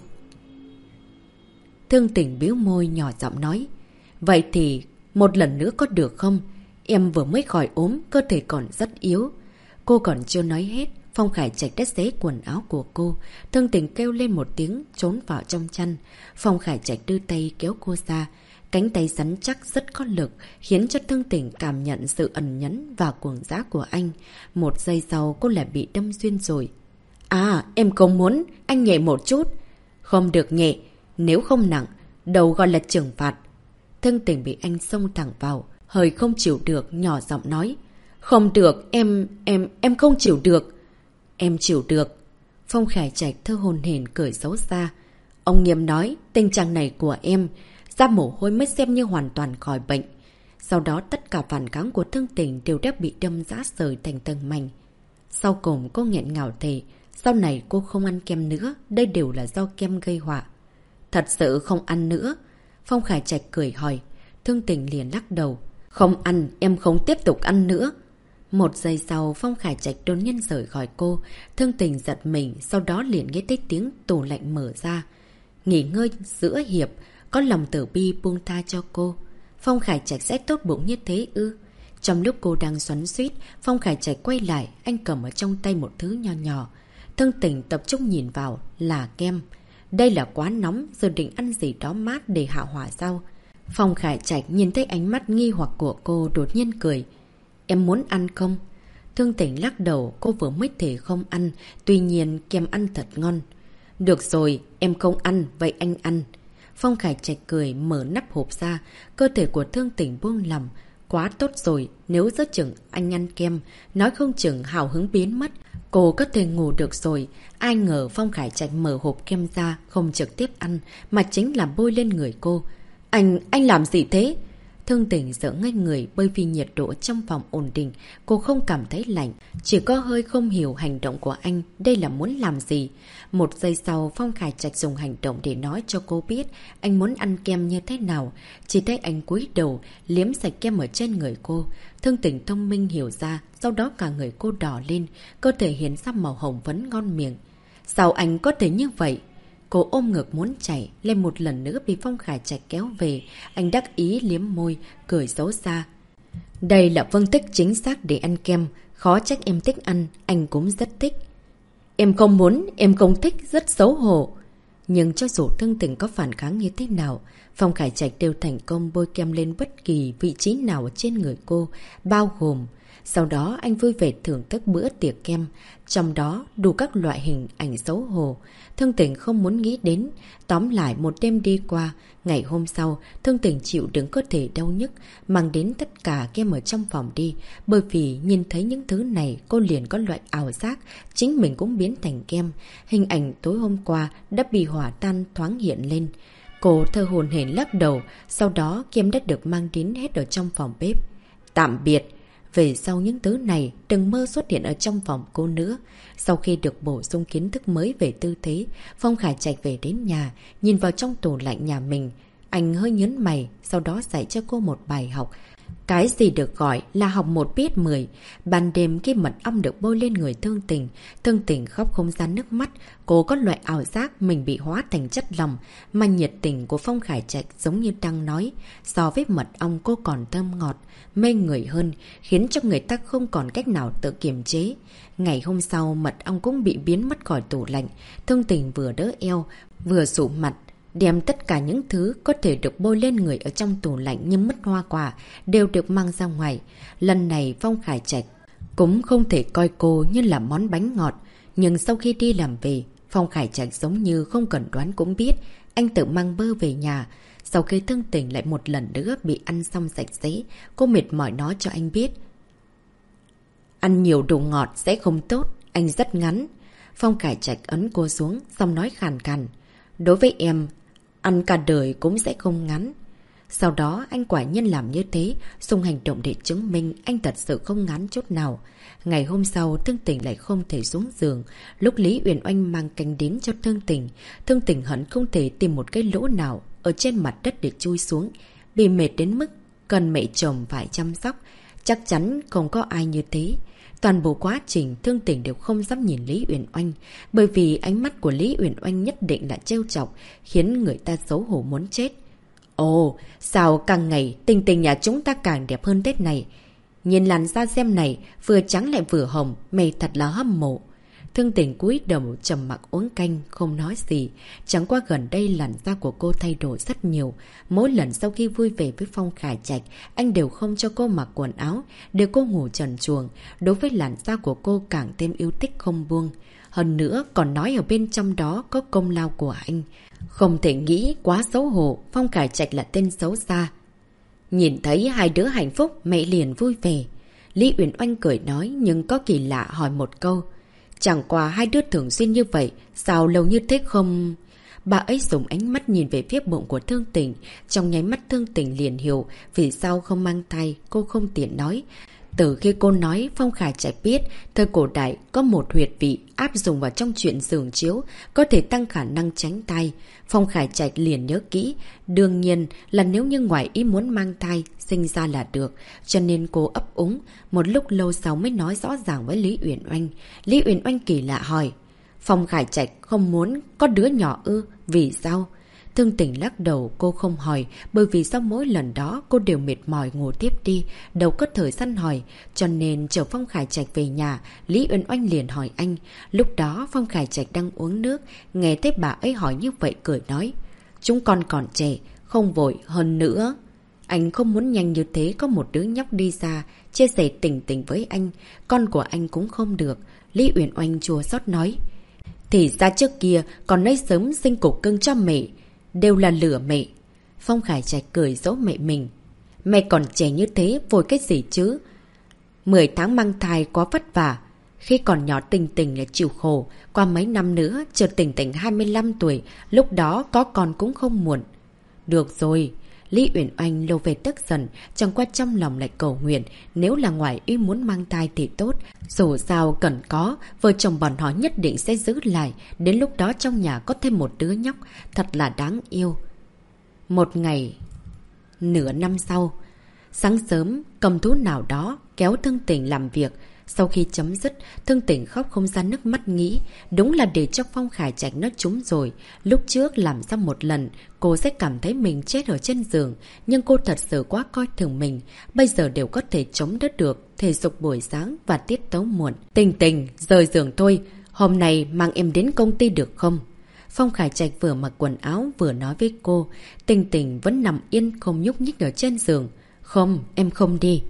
Thương Tình bĩu môi nhỏ giọng nói. Vậy thì một lần nữa có được không? Em vừa mới khỏi ốm, cơ thể còn rất yếu. Cô còn chưa nói hết, Phong Khải Trạch đã xé quần áo của cô. Thương Tình kêu lên một tiếng, trốn vào trong chăn. Phong Khải Trạch đưa tay kéo cô ra. Cánh tay rắn chắc rất có lực, khiến cho Thương Tình cảm nhận sự ẩn nhẫn và cuồng dã của anh. Một giây sau cô lại bị đâm xuyên rồi. À, em không muốn, anh nhẹ một chút. Không được nhẹ, nếu không nặng, đầu gọi là trừng phạt. Thương Tình bị anh xông thẳng vào, hơi không chịu được, nhỏ giọng nói. Không được, em không chịu được. Em chịu được. Phong Khải Trạch thơ hồn hển cười xấu xa. Ông Nghiêm nói, tình trạng này của em, ra mồ hôi mới xem như hoàn toàn khỏi bệnh. Sau đó tất cả phản kháng của Thương Tình đều đã bị đâm rã rời thành tầng mảnh. Sau cùng cô nghẹn ngào thề, sau này cô không ăn kem nữa, đây đều là do kem gây họa. Thật sự không ăn nữa. Phong Khải Trạch cười hỏi. Thương Tình liền lắc đầu. Không ăn, em không tiếp tục ăn nữa. Một giây sau, Phong Khải Trạch đột nhiên rời khỏi cô. Thương Tình giật mình, sau đó liền nghe thấy tiếng tủ lạnh mở ra. Nghỉ ngơi giữa hiệp, có lòng tử bi buông tha cho cô. Phong Khải Trạch sẽ tốt bụng như thế ư? Trong lúc cô đang xoắn xuýt, Phong Khải Trạch quay lại, anh cầm ở trong tay một thứ nho nhỏ. Thương Tình tập trung nhìn vào, là kem. Đây là quá nóng, giờ định ăn gì đó mát để hạ hỏa sao? Phong Khải Trạch nhìn thấy ánh mắt nghi hoặc của cô đột nhiên cười. Em muốn ăn không? Thương Tình lắc đầu, cô vừa mới thể không ăn, tuy nhiên kem ăn thật ngon. Được rồi, em không ăn, vậy anh ăn. Phong Khải Trạch cười mở nắp hộp ra, cơ thể của Thương Tình buông lỏng. Quá tốt rồi, nếu giữa chừng anh ăn kem, nói không chừng hào hứng biến mất. Cô có thể ngủ được rồi. Ai ngờ Phong Khải Trạch mở hộp kem ra, không trực tiếp ăn, mà chính là bôi lên người cô. Anh làm gì thế? Thương Tình sợ ngây người bởi vì nhiệt độ trong phòng ổn định, cô không cảm thấy lạnh, chỉ có hơi không hiểu hành động của anh, đây là muốn làm gì. Một giây sau, Phong Khải Trạch dùng hành động để nói cho cô biết anh muốn ăn kem như thế nào. Chỉ thấy anh cúi đầu, liếm sạch kem ở trên người cô. Thương Tình thông minh hiểu ra, sau đó cả người cô đỏ lên, cơ thể hiện ra màu hồng phấn ngon miệng. Sao anh có thể như vậy? Cô ôm ngực muốn chạy, lên một lần nữa bị Phong Khải Trạch kéo về. Anh đắc ý liếm môi, cười xấu xa. Đây là phân tích chính xác để ăn kem. Khó trách em thích ăn, anh cũng rất thích. Em không muốn, em không thích, rất xấu hổ. Nhưng cho dù Thương Tình có phản kháng như thế nào, Phong Khải Trạch đều thành công bôi kem lên bất kỳ vị trí nào ở trên người cô, bao gồm Sau đó anh vui vẻ thưởng thức bữa tiệc kem, trong đó đủ các loại hình ảnh xấu hổ. Thương Tình không muốn nghĩ đến. Tóm lại một đêm đi qua, ngày hôm sau, Thương Tình chịu đựng cơ thể đau nhức, mang đến tất cả kem ở trong phòng đi. Bởi vì nhìn thấy những thứ này, cô liền có loại ảo giác, chính mình cũng biến thành kem. Hình ảnh tối hôm qua đã bị hỏa tan thoáng hiện lên. Cô thơ hồn hển lắc đầu, sau đó kem đã được mang đến hết ở trong phòng bếp. Tạm biệt! Về sau những thứ này đừng mơ xuất hiện ở trong phòng cô nữa. Sau khi được bổ sung kiến thức mới về tư thế, Phong Khải Trạch về đến nhà, nhìn vào trong tủ lạnh nhà mình. Anh hơi nhớn mày, sau đó dạy cho cô một bài học. Cái gì được gọi là học một biết 10. Ban đêm khi mật ong được bôi lên người Thương Tình khóc không ra nước mắt. Cô có loại ảo giác mình bị hóa thành chất lỏng, mà nhiệt tình của Phong Khải Trạch giống như đang nói. So với mật ong cô còn thơm ngọt, mê người hơn, khiến cho người ta không còn cách nào tự kiềm chế. Ngày hôm sau mật ong cũng bị biến mất khỏi tủ lạnh. Thương Tình vừa đỡ eo, vừa sụ mặt, đem tất cả những thứ có thể được bôi lên người ở trong tủ lạnh như mứt hoa quả đều được mang ra ngoài. Lần này Phong Khải Trạch cũng không thể coi cô như là món bánh ngọt. Nhưng sau khi đi làm về, Phong Khải Trạch giống như không cần đoán cũng biết. Anh tự mang bơ về nhà. Sau khi Thương Tình lại một lần nữa bị ăn xong sạch sẽ, cô mệt mỏi nói cho anh biết. Ăn nhiều đồ ngọt sẽ không tốt, anh rất ngắn. Phong Khải Trạch ấn cô xuống, xong nói khàn khàn. Đối với em, ăn cả đời cũng sẽ không ngắn. Sau đó anh quả nhiên làm như thế, dùng hành động để chứng minh anh thật sự không ngắn chút nào. Ngày hôm sau, Thương Tình lại không thể xuống giường. Lúc Lý Uyển Oanh mang canh đến cho Thương Tình hận không thể tìm một cái lỗ nào ở trên mặt đất để chui xuống. Bị mệt đến mức cần mẹ chồng phải chăm sóc. Chắc chắn không có ai như thế. Toàn bộ quá trình Thương Tình đều không dám nhìn Lý Uyển Oanh, bởi vì ánh mắt của Lý Uyển Oanh nhất định là trêu chọc, khiến người ta xấu hổ muốn chết. Ồ, sao càng ngày Tình Tình nhà chúng ta càng đẹp hơn Tết này. Nhìn làn da xem này, vừa trắng lại vừa hồng, mày thật là hâm mộ. Thương Tình cúi đầu trầm mặc uống canh, không nói gì. Chẳng qua gần đây làn da của cô thay đổi rất nhiều. Mỗi lần sau khi vui vẻ với Phong Khải Trạch, anh đều không cho cô mặc quần áo, để cô ngủ trần truồng. Đối với làn da của cô càng thêm yêu thích không buông. Hơn nữa còn nói ở bên trong đó có công lao của anh. Không thể nghĩ, quá xấu hổ, Phong Khải Trạch là tên xấu xa. Nhìn thấy hai đứa hạnh phúc, mẹ liền vui vẻ. Lý Uyển Oanh cười nói, nhưng có kỳ lạ hỏi một câu. Chẳng qua hai đứa thường xuyên như vậy, sao lâu như thế không... Bà ấy dùng ánh mắt nhìn về phía bụng của Thương Tình. Trong nháy mắt Thương Tình liền hiểu vì sao không mang thai, cô không tiện nói. Từ khi cô nói, Phong Khải Trạch biết thời cổ đại có một huyệt vị áp dụng vào trong chuyện giường chiếu, có thể tăng khả năng tránh thai. Phong Khải Trạch liền nhớ kỹ, đương nhiên là nếu như ngoài ý muốn mang thai, sinh ra là được. Cho nên cô ấp úng, một lúc lâu sau mới nói rõ ràng với Lý Uyển Oanh. Lý Uyển Oanh kỳ lạ hỏi, Phong Khải Trạch không muốn có đứa nhỏ ư, vì sao? Thương Tình lắc đầu, cô không hỏi, bởi vì sau mỗi lần đó cô đều mệt mỏi ngủ tiếp đi, đâu có thời gian hỏi. Cho nên chờ Phong Khải Trạch về nhà, Lý Uyển Oanh liền hỏi anh. Lúc đó Phong Khải Trạch đang uống nước, nghe thấy bà ấy hỏi như vậy cười nói. Chúng con còn trẻ, không vội hơn nữa. Anh không muốn nhanh như thế có một đứa nhóc đi ra, chia sẻ tình tình với anh, con của anh cũng không được. Lý Uyển Oanh chua xót nói. Thì ra trước kia còn lấy sớm sinh cục cưng cho mẹ. Đều là lửa mẹ. Phong Khải Trạch cười dỗ mẹ mình. Mẹ còn trẻ như thế vội cái gì chứ? 10 tháng mang thai quá vất vả. Khi còn nhỏ Tình Tình là chịu khổ. Qua mấy năm nữa chờ Tình Tình 25 tuổi, lúc đó có con cũng không muộn. Được rồi. Lý Uyển Oanh lâu về tức giận, chẳng qua trong lòng lại cầu nguyện, nếu là ngoài ý muốn mang thai thì tốt. Dù sao cần có, vợ chồng bọn họ nhất định sẽ giữ lại, đến lúc đó trong nhà có thêm một đứa nhóc, thật là đáng yêu. Một ngày, nửa năm sau, sáng sớm, cầm thú nào đó kéo Thương Tình làm việc. Sau khi chấm dứt, Thương Tình khóc không ra nước mắt nghĩ, đúng là để cho Phong Khải Trạch nó trúng rồi. Lúc trước làm ra một lần, cô sẽ cảm thấy mình chết ở trên giường, nhưng cô thật sự quá coi thường mình. Bây giờ đều có thể chống đỡ được, thể dục buổi sáng và tiết tấu muộn. Tình Tình, rời giường thôi, hôm nay mang em đến công ty được không? Phong Khải Trạch vừa mặc quần áo vừa nói với cô. Tình Tình vẫn nằm yên không nhúc nhích ở trên giường. Không, em không đi.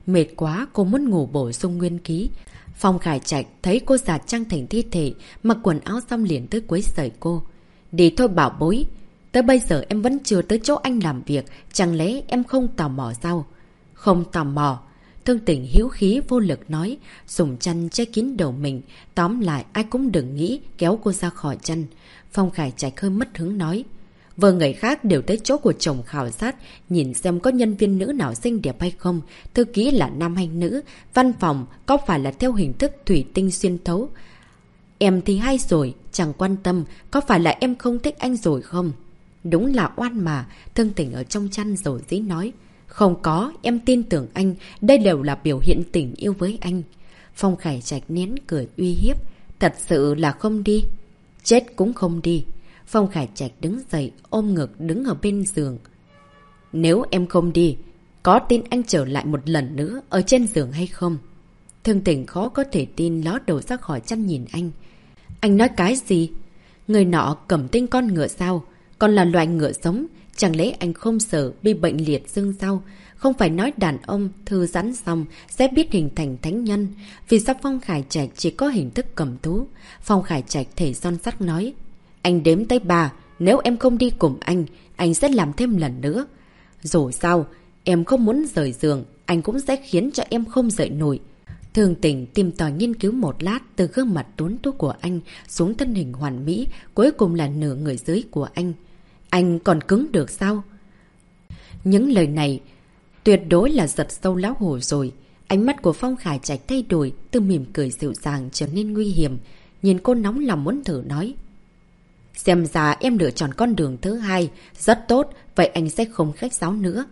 Mệt quá, cô muốn ngủ bổ sung nguyên khí. Phong Khải Trạch thấy cô giả trang thành thi thể, mặc quần áo xong liền tới quấy rầy cô. Đi thôi bảo bối. Tới bây giờ em vẫn chưa tới chỗ anh làm việc, chẳng lẽ em không tò mò sao? Không tò mò. Thương Tình hiếu khí vô lực nói, dùng chăn che kín đầu mình. Tóm lại ai cũng đừng nghĩ kéo cô ra khỏi chăn. Phong Khải Trạch hơi mất hứng nói. Vợ người khác đều tới chỗ của chồng khảo sát, nhìn xem có nhân viên nữ nào xinh đẹp hay không, thư ký là nam hay nữ, văn phòng có phải là theo hình thức thủy tinh xuyên thấu. Em thì hay rồi, chẳng quan tâm, có phải là em không thích anh rồi không? Đúng là oan mà, Thương Tình ở trong chăn rồi dĩ nói. Không có, em tin tưởng anh, đây đều là biểu hiện tình yêu với anh. Phong Khải Trạch nén cười uy hiếp. Thật sự là không đi. Chết cũng không đi. Phong Khải Trạch đứng dậy, ôm ngực đứng ở bên giường. Nếu em không đi, có tin anh trở lại một lần nữa ở trên giường hay không? Thương Tình khó có thể tin ló đầu ra khỏi chăn nhìn anh. Anh nói cái gì? Người nọ cầm tinh con ngựa sao? Còn là loài ngựa sống. Chẳng lẽ anh không sợ bị bệnh liệt dương sao? Không phải nói đàn ông thư giãn xong sẽ biết hình thành thánh nhân. Vì sao Phong Khải Trạch chỉ có hình thức cầm thú? Phong Khải Trạch thể son sắt nói. Anh đếm tới 3. Nếu em không đi cùng anh sẽ làm thêm lần nữa. Dù sao, em không muốn rời giường, anh cũng sẽ khiến cho em không dậy nổi. Thương Tình tìm tòi nghiên cứu một lát từ gương mặt tuấn tú của anh xuống thân hình hoàn mỹ, cuối cùng là nửa người dưới của anh. Anh còn cứng được sao? Những lời này tuyệt đối là giật sâu lão hổ rồi. Ánh mắt của Phong Khải Trạch thay đổi, từ mỉm cười dịu dàng trở nên nguy hiểm. Nhìn cô nóng lòng muốn thử nói. Xem ra em lựa chọn con đường thứ hai. Rất tốt, vậy anh sẽ không khách sáo nữa.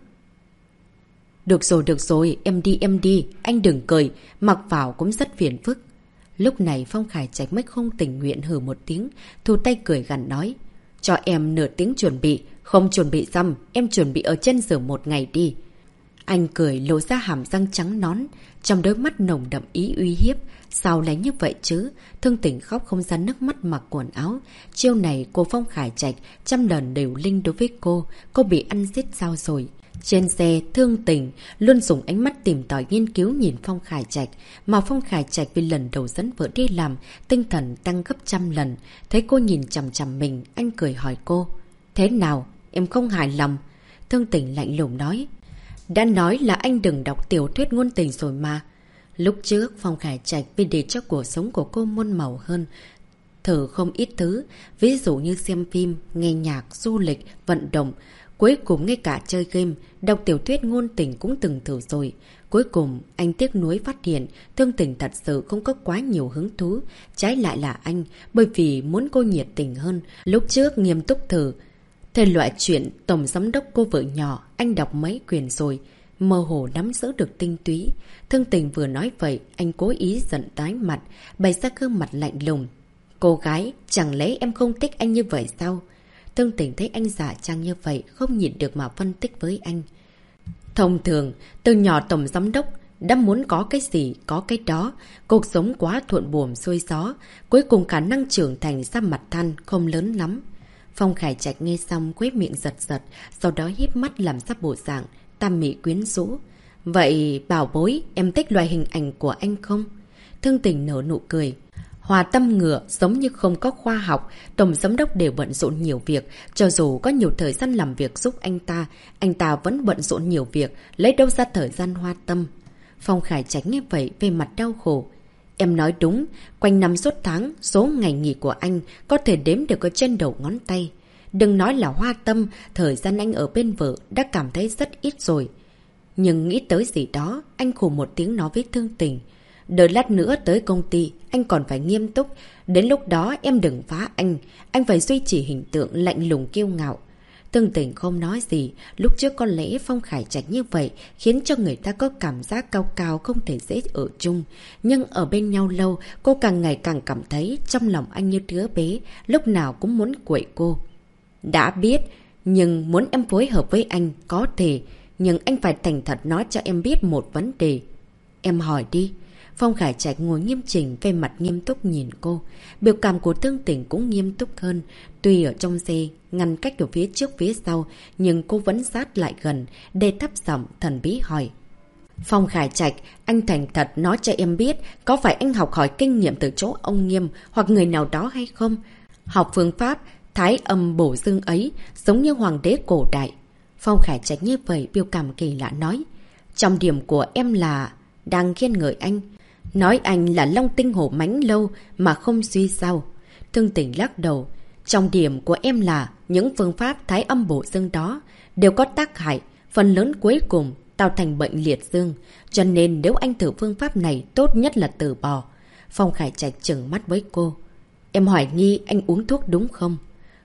Được rồi, em đi. Anh đừng cười, mặc vào cũng rất phiền phức. Lúc này Phong Khải Trạch mới không tình nguyện hừ một tiếng, thu tay cười gằn nói. Cho em nửa tiếng chuẩn bị, không chuẩn bị xong, em chuẩn bị ở trên giường một ngày đi. Anh cười lộ ra hàm răng trắng nón, trong đôi mắt nồng đậm ý uy hiếp. Sao lại như vậy chứ? Thương Tình khóc không ra nước mắt mặc quần áo. Chiêu này cô Phong Khải Trạch trăm lần đều linh đối với cô bị ăn giết sao rồi? Trên xe, Thương Tình luôn dùng ánh mắt tìm tòi nghiên cứu nhìn Phong Khải Trạch, mà Phong Khải Trạch vì lần đầu dẫn vợ đi làm, tinh thần tăng gấp trăm lần. Thấy cô nhìn chằm chằm mình, anh cười hỏi cô. Thế nào? Em không hài lòng? Thương Tình lạnh lùng nói. Đã nói là anh đừng đọc tiểu thuyết ngôn tình rồi mà. Lúc trước, Phong Khải Trạch vì để cho cuộc sống của cô muôn màu hơn, thử không ít thứ, ví dụ như xem phim, nghe nhạc, du lịch, vận động. Cuối cùng ngay cả chơi game, đọc tiểu thuyết ngôn tình cũng từng thử rồi. Cuối cùng, anh tiếc nuối phát hiện Thương Tình thật sự không có quá nhiều hứng thú. Trái lại là anh, bởi vì muốn cô nhiệt tình hơn. Lúc trước nghiêm túc thử. Thời loại chuyện tổng giám đốc cô vợ nhỏ, anh đọc mấy quyển rồi. Mơ hồ nắm giữ được tinh túy. Thương Tình vừa nói vậy, anh cố ý giận tái mặt, bày ra gương mặt lạnh lùng. Cô gái, chẳng lẽ em không thích anh như vậy sao? Thương Tình thấy anh giả trang như vậy, không nhịn được mà phân tích với anh. Thông thường, từ nhỏ tổng giám đốc đã muốn có cái gì, có cái đó. Cuộc sống quá thuận buồm xuôi gió, cuối cùng khả năng trưởng thành ra mặt than không lớn lắm. Phong Khải Trạch nghe xong quét miệng giật giật, sau đó híp mắt làm ra bộ dạng tam mị quyến rũ. Vậy bảo bối, em thích loại hình ảnh của anh không? Thương Tình nở nụ cười. Hòa tâm ngựa giống như không có khoa học, tổng giám đốc đều bận rộn nhiều việc, cho dù có nhiều thời gian làm việc giúp anh ta vẫn bận rộn nhiều việc, lấy đâu ra thời gian hoa tâm. Phong Khải Trạch nghe vậy về mặt đau khổ. Em nói đúng, quanh năm suốt tháng, số ngày nghỉ của anh có thể đếm được ở trên đầu ngón tay. Đừng nói là hoa tâm, thời gian anh ở bên vợ đã cảm thấy rất ít rồi. Nhưng nghĩ tới gì đó, anh khổ một tiếng nói với Thương Tình. Đợi lát nữa tới công ty, anh còn phải nghiêm túc. Đến lúc đó em đừng phá anh phải duy trì hình tượng lạnh lùng kiêu ngạo. Thương Tình không nói gì, lúc trước có lẽ Phong Khải Trạch như vậy khiến cho người ta có cảm giác cao cao không thể dễ ở chung. Nhưng ở bên nhau lâu, cô càng ngày càng cảm thấy trong lòng anh như đứa bé, lúc nào cũng muốn quậy cô. Đã biết, nhưng muốn em phối hợp với anh có thể, nhưng anh phải thành thật nói cho em biết một vấn đề. Em hỏi đi. Phong Khải Trạch ngồi nghiêm chỉnh, về mặt nghiêm túc nhìn cô. Biểu cảm của Thương Tình cũng nghiêm túc hơn. Tuy ở trong xe, ngăn cách ở phía trước phía sau, nhưng cô vẫn sát lại gần, để thấp giọng thần bí hỏi. Phong Khải Trạch, anh thành thật nói cho em biết, có phải anh học hỏi kinh nghiệm từ chỗ ông Nghiêm hoặc người nào đó hay không? Học phương pháp thái âm bổ dương ấy giống như hoàng đế cổ đại. Phong Khải Trạch như vậy biểu cảm kỳ lạ nói. Trong điểm của em là đang khen ngợi anh. Nói anh là long tinh hổ mãnh lâu mà không suy sao. Thương Tình lắc đầu. Trong điểm của em là những phương pháp thái âm bổ dương đó đều có tác hại, phần lớn cuối cùng tạo thành bệnh liệt dương. Cho nên nếu anh thử phương pháp này tốt nhất là từ bỏ. Phong Khải Trạch trừng mắt với cô. Em hoài nghi anh uống thuốc đúng không?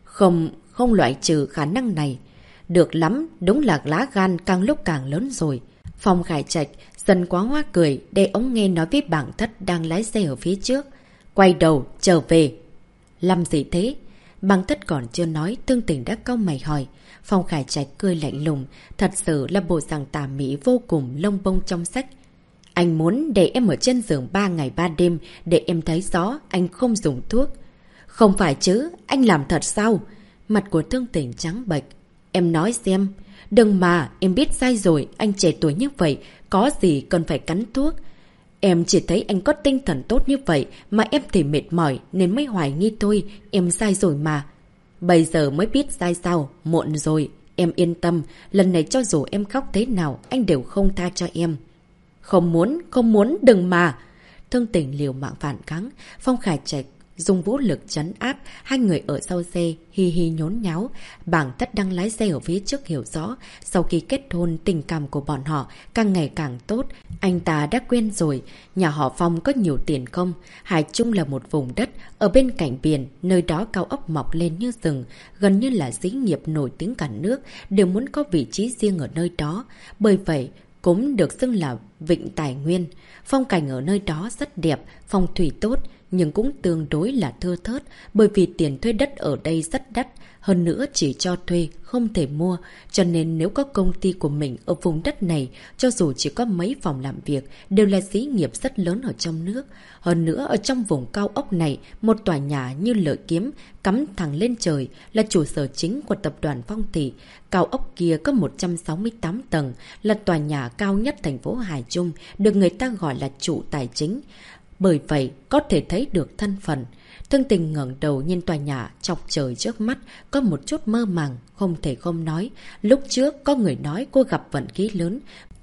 Không loại trừ khả năng này. Được lắm, đúng là lá gan càng lúc càng lớn rồi. Phong Khải Trạch dần quá hoa cười để ống nghe nói với bảng thất đang lái xe ở phía trước. Quay đầu, trở về. Làm gì thế? Bảng thất còn chưa nói, Thương Tình đã cau mày hỏi. Phong Khải Trạch cười lạnh lùng, thật sự là bộ dạng tà mỹ vô cùng lông bông trong sách. Anh muốn để em ở trên giường 3 ngày 3 đêm để em thấy rõ anh không dùng thuốc. Không phải chứ, anh làm thật sao? Mặt của Thương Tình trắng bệch. Em nói xem. Đừng mà, em biết sai rồi, anh trẻ tuổi như vậy, có gì cần phải cắn thuốc. Em chỉ thấy anh có tinh thần tốt như vậy mà em thì mệt mỏi nên mới hoài nghi thôi, em sai rồi mà. Bây giờ mới biết sai sao, muộn rồi. Em yên tâm, lần này cho dù em khóc thế nào, anh đều không tha cho em. Không muốn, đừng mà. Thương Tình liều mạng phản kháng. Phong Khải Trạch dùng vũ lực trấn áp. Hai người ở sau xe hi hi nhốn nháo. Bảng Thất đang lái xe ở phía trước hiểu rõ, sau khi kết hôn tình cảm của bọn họ càng ngày càng tốt. Anh ta đã quên rồi nhà họ Phong có nhiều tiền không. Hải Trung là một vùng đất ở bên cạnh biển, nơi đó cao ốc mọc lên như rừng, gần như là xí nghiệp nổi tiếng cả nước đều muốn có vị trí riêng ở nơi đó. Bởi vậy cũng được xưng là vịnh tài nguyên. Phong cảnh ở nơi đó rất đẹp, phong thủy tốt, nhưng cũng tương đối là thưa thớt, bởi vì tiền thuê đất ở đây rất đắt, hơn nữa chỉ cho thuê, không thể mua, cho nên nếu có công ty của mình ở vùng đất này, cho dù chỉ có mấy phòng làm việc, đều là xí nghiệp rất lớn ở trong nước. Hơn nữa, ở trong vùng cao ốc này, một tòa nhà như lợi kiếm, cắm thẳng lên trời, là trụ sở chính của tập đoàn Phong Thị. Cao ốc kia có 168 tầng, là tòa nhà cao nhất thành phố Hải Trung, được người ta gọi là trụ tài chính. Bởi vậy, có thể thấy được thân phận. Thương Tình ngẩng đầu nhìn tòa nhà chọc trời trước mắt, có một chút mơ màng, không thể không nói. Lúc trước có người nói cô gặp vận khí lớn,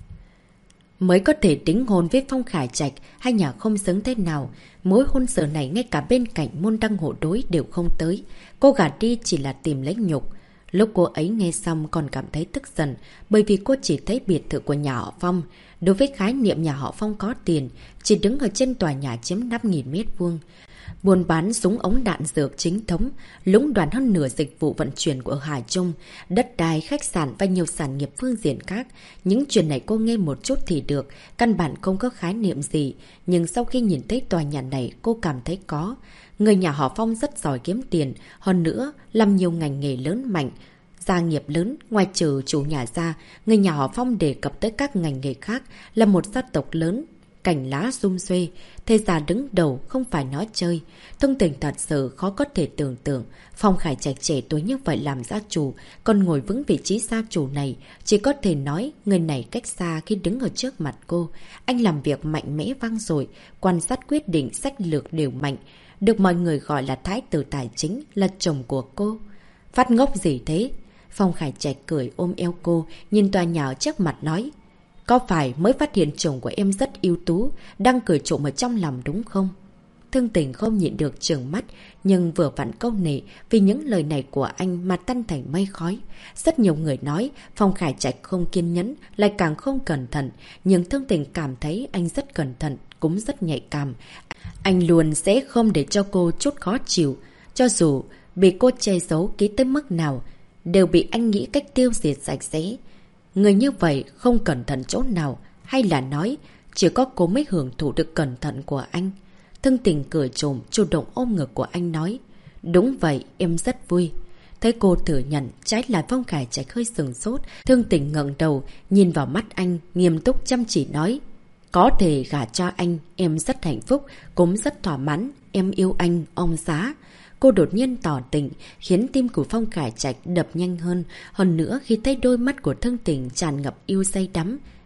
mới có thể đính hôn với Phong Khải Trạch, hai nhà không xứng thế nào. Mối hôn sự này ngay cả bên cạnh môn đăng hộ đối đều không tới. Cô gạt đi chỉ là tìm lấy nhục. Lúc cô ấy nghe xong còn cảm thấy tức giận, bởi vì cô chỉ thấy biệt thự của nhà họ Phong. Đối với khái niệm nhà họ Phong có tiền, chỉ đứng ở trên tòa nhà chiếm 5.000 mét vuông. Buôn bán súng ống đạn dược chính thống, lũng đoạn hơn nửa dịch vụ vận chuyển của Hải Trung, đất đai, khách sạn và nhiều sản nghiệp phương diện khác. Những chuyện này cô nghe một chút thì được, căn bản không có khái niệm gì. Nhưng sau khi nhìn thấy tòa nhà này, cô cảm thấy có. Người nhà họ Phong rất giỏi kiếm tiền, hơn nữa làm nhiều ngành nghề lớn mạnh. Gia nghiệp lớn, ngoài trừ chủ nhà ra, người nhà họ Phong đề cập tới các ngành nghề khác, là một gia tộc lớn, cảnh lá sum xuê, thế gia đứng đầu không phải nói chơi. Thông Tình thật sự khó có thể tưởng tượng, Phong Khải Trạch trẻ tuổi như vậy làm gia chủ, còn ngồi vững vị trí gia chủ này, chỉ có thể nói người này cách xa khi đứng ở trước mặt cô. Anh làm việc mạnh mẽ vang dội, quan sát quyết định sách lược đều mạnh, được mọi người gọi là thái tử tài chính, là chồng của cô. Phát ngốc gì thế? Phong Khải Trạch cười ôm eo cô, nhìn tòa nhà ở trước mặt nói. Có phải mới phát hiện chồng của em rất ưu tú, đang cười trộm ở trong lòng đúng không? Thương Tình không nhịn được trừng mắt, nhưng vừa vặn câu nệ vì những lời này của anh mà tan thành mây khói. Rất nhiều người nói Phong Khải Trạch không kiên nhẫn, lại càng không cẩn thận, nhưng Thương Tình cảm thấy anh rất cẩn thận, cũng rất nhạy cảm. Anh luôn sẽ không để cho cô chút khó chịu, cho dù bị cô che giấu kỹ tới mức nào, đều bị anh nghĩ cách tiêu diệt sạch sẽ. Người như vậy không cẩn thận chỗ nào, hay là nói chỉ có cô mới hưởng thụ được cẩn thận của anh. Thương Tình cười trộm, chủ động ôm ngực của anh nói. Đúng vậy, em rất vui. Thấy cô thừa nhận, trái lại Phong Khải Trạch hơi sừng sốt. Thương Tình ngẩng đầu, nhìn vào mắt anh, nghiêm túc chăm chỉ nói. Có thể gả cho anh, em rất hạnh phúc, cũng rất thỏa mãn, em yêu anh, ông xã. Cô đột nhiên tỏ tình, khiến tim của Phong Khải Trạch đập nhanh hơn. Hơn nữa khi thấy đôi mắt của Thương Tình tràn ngập yêu say đắm,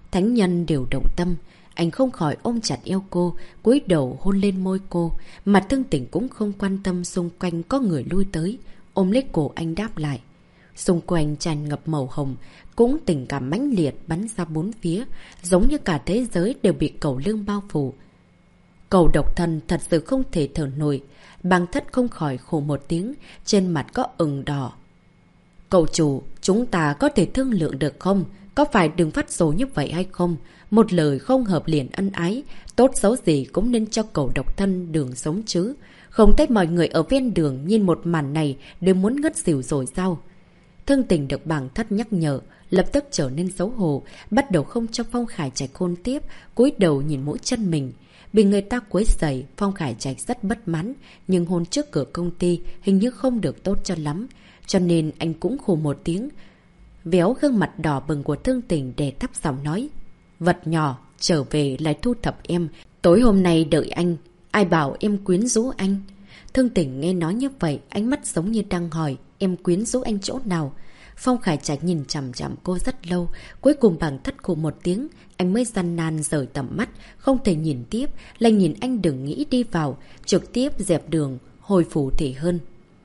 Thánh nhân đều động tâm. Anh không khỏi ôm chặt eo cô, cúi đầu hôn lên môi cô. Mặt Thương Tình cũng không quan tâm xung quanh có người lui tới. Ôm lấy cổ anh đáp lại. Xung quanh tràn ngập màu hồng, cũng tình cảm mãnh liệt bắn ra bốn phía, giống như cả thế giới đều bị Cẩu Lương bao phủ. Cẩu độc thân thật sự không thể thở nổi. Bàng Thất không khỏi khổ một tiếng, trên mặt có ửng đỏ. Cậu chủ, chúng ta có thể thương lượng được không? Có phải đừng phát rồ như vậy hay không? Một lời không hợp liền ân ái, tốt xấu gì cũng nên cho cậu độc thân đường sống chứ. Không thấy mọi người ở ven đường nhìn một màn này đều muốn ngất xỉu rồi sao? Thương Tình được Bàng Thất nhắc nhở, lập tức trở nên xấu hổ, bắt đầu không cho Phong Khải Trạch hôn tiếp, cúi đầu nhìn mũi chân mình. Bị người ta quấy rầy, Phong Khải Trạch rất bất mãn, nhưng hôn trước cửa công ty hình như không được tốt cho lắm. Cho nên anh cũng khổ một tiếng. Véo gương mặt đỏ bừng của Thương Tình để thấp giọng nói. Vật nhỏ, trở về lại thu thập em. Tối hôm nay đợi anh. Ai bảo em quyến rũ anh? Thương Tình nghe nói như vậy, ánh mắt giống như đang hỏi. Em quyến rũ anh chỗ nào? Phong Khải Trạch nhìn chằm chằm cô rất lâu. Cuối cùng Bàng Thất khổ một tiếng. Anh mới gian nan rời tầm mắt. Không thể nhìn tiếp. Lại nhìn anh đừng nghĩ đi vào. Trực tiếp dẹp đường. Hồi phủ thể hơn.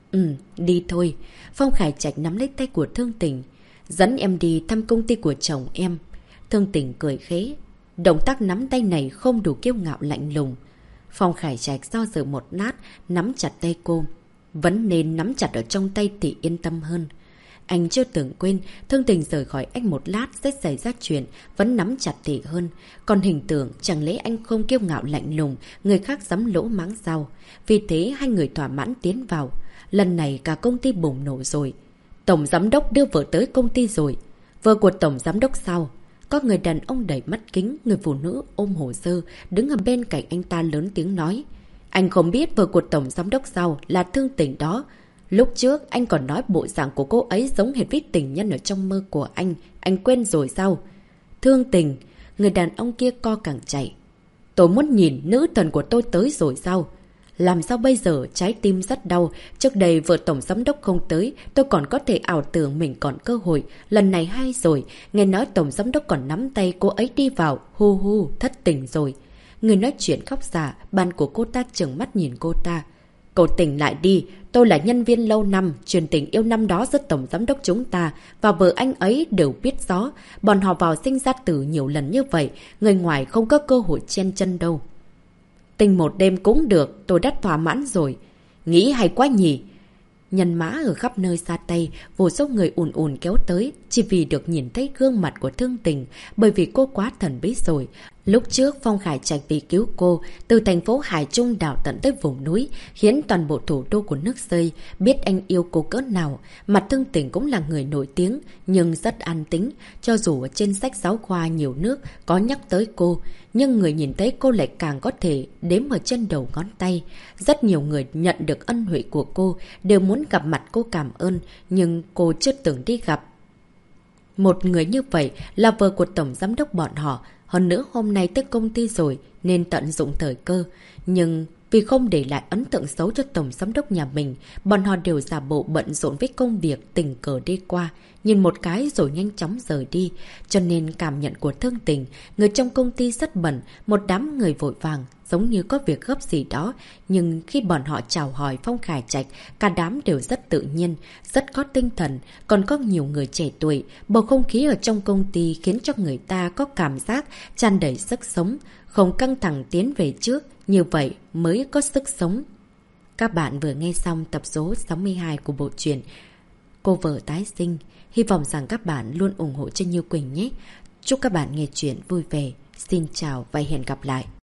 Đi thôi. Phong Khải Trạch nắm lấy tay của Thương Tình. Dẫn em đi thăm công ty của chồng em. Thương Tình cười khế. Động tác nắm tay này không đủ kiêu ngạo lạnh lùng. Phong Khải Trạch do dự một lát, nắm chặt tay cô. Vẫn nên nắm chặt ở trong tay thì yên tâm hơn. Anh chưa từng quên, Thương Tình rời khỏi anh một lát sẽ xảy ra chuyện, vẫn nắm chặt thì hơn. Còn hình tượng, chẳng lẽ anh không kiêu ngạo lạnh lùng, người khác dám lỗ máng sao? Vì thế hai người thỏa mãn tiến vào. Lần này cả công ty bùng nổ rồi. Tổng giám đốc đưa vợ tới công ty rồi. Vợ của tổng giám đốc sao? Có người đàn ông đẩy mắt kính, người phụ nữ ôm hồ sơ, đứng ở bên cạnh anh ta lớn tiếng nói. Anh không biết vợ của tổng giám đốc sao là Thương Tình đó. Lúc trước anh còn nói bộ dạng của cô ấy giống hệt với tình nhân ở trong mơ của anh quên rồi sao? Thương Tình, người đàn ông kia co càng chạy. Tôi muốn nhìn nữ thần của tôi tới rồi sao? Làm sao bây giờ trái tim rất đau. Trước đây vợ tổng giám đốc không tới, tôi còn có thể ảo tưởng mình còn cơ hội. Lần này hay rồi, nghe nói tổng giám đốc còn nắm tay cô ấy đi vào. Hu hu, thất tình rồi. Người nói chuyện khóc giả, bàn của cô ta trừng mắt nhìn cô ta. Cậu tỉnh lại đi, tôi là nhân viên lâu năm, truyền tình yêu năm đó giữa tổng giám đốc chúng ta và vợ anh ấy đều biết rõ. Bọn họ vào sinh ra tử nhiều lần như vậy, người ngoài không có cơ hội chen chân đâu. Tình một đêm cũng được, tôi đã thỏa mãn rồi. Nghĩ hay quá nhỉ? Nhân mã ở khắp nơi xa tay, vô số người ùn ùn kéo tới, chỉ vì được nhìn thấy gương mặt của Thương Tình, bởi vì cô quá thần bí rồi. Lúc trước Phong Khải Trạch vì cứu cô, từ thành phố Hải Trung đảo tận tới vùng núi, khiến toàn bộ thủ đô của nước Rơi biết anh yêu cô cỡ nào. Mặt Thương Tình cũng là người nổi tiếng, nhưng rất an tính, cho dù ở trên sách giáo khoa nhiều nước có nhắc tới cô. Nhưng người nhìn thấy cô lại càng có thể đếm ở trên đầu ngón tay. Rất nhiều người nhận được ân huệ của cô, đều muốn gặp mặt cô cảm ơn, nhưng cô chưa từng đi gặp. Một người như vậy là vợ của tổng giám đốc bọn họ. Hơn nữa hôm nay tới công ty rồi nên tận dụng thời cơ. Nhưng vì không để lại ấn tượng xấu cho tổng giám đốc nhà mình, bọn họ đều giả bộ bận rộn với công việc, tình cờ đi qua, nhìn một cái rồi nhanh chóng rời đi. Cho nên cảm nhận của Thương Tình, người trong công ty rất bận, một đám người vội vàng, giống như có việc gấp gì đó. Nhưng khi bọn họ chào hỏi Phong Khải Trạch, cả đám đều rất tự nhiên, rất có tinh thần, còn có nhiều người trẻ tuổi. Bầu không khí ở trong công ty khiến cho người ta có cảm giác tràn đầy sức sống, không căng thẳng tiến về trước, như vậy mới có sức sống. Các bạn vừa nghe xong tập số 62 của bộ truyện Cô Vợ Tái Sinh. Hy vọng rằng các bạn luôn ủng hộ cho Như Quỳnh nhé. Chúc các bạn nghe chuyện vui vẻ. Xin chào và hẹn gặp lại.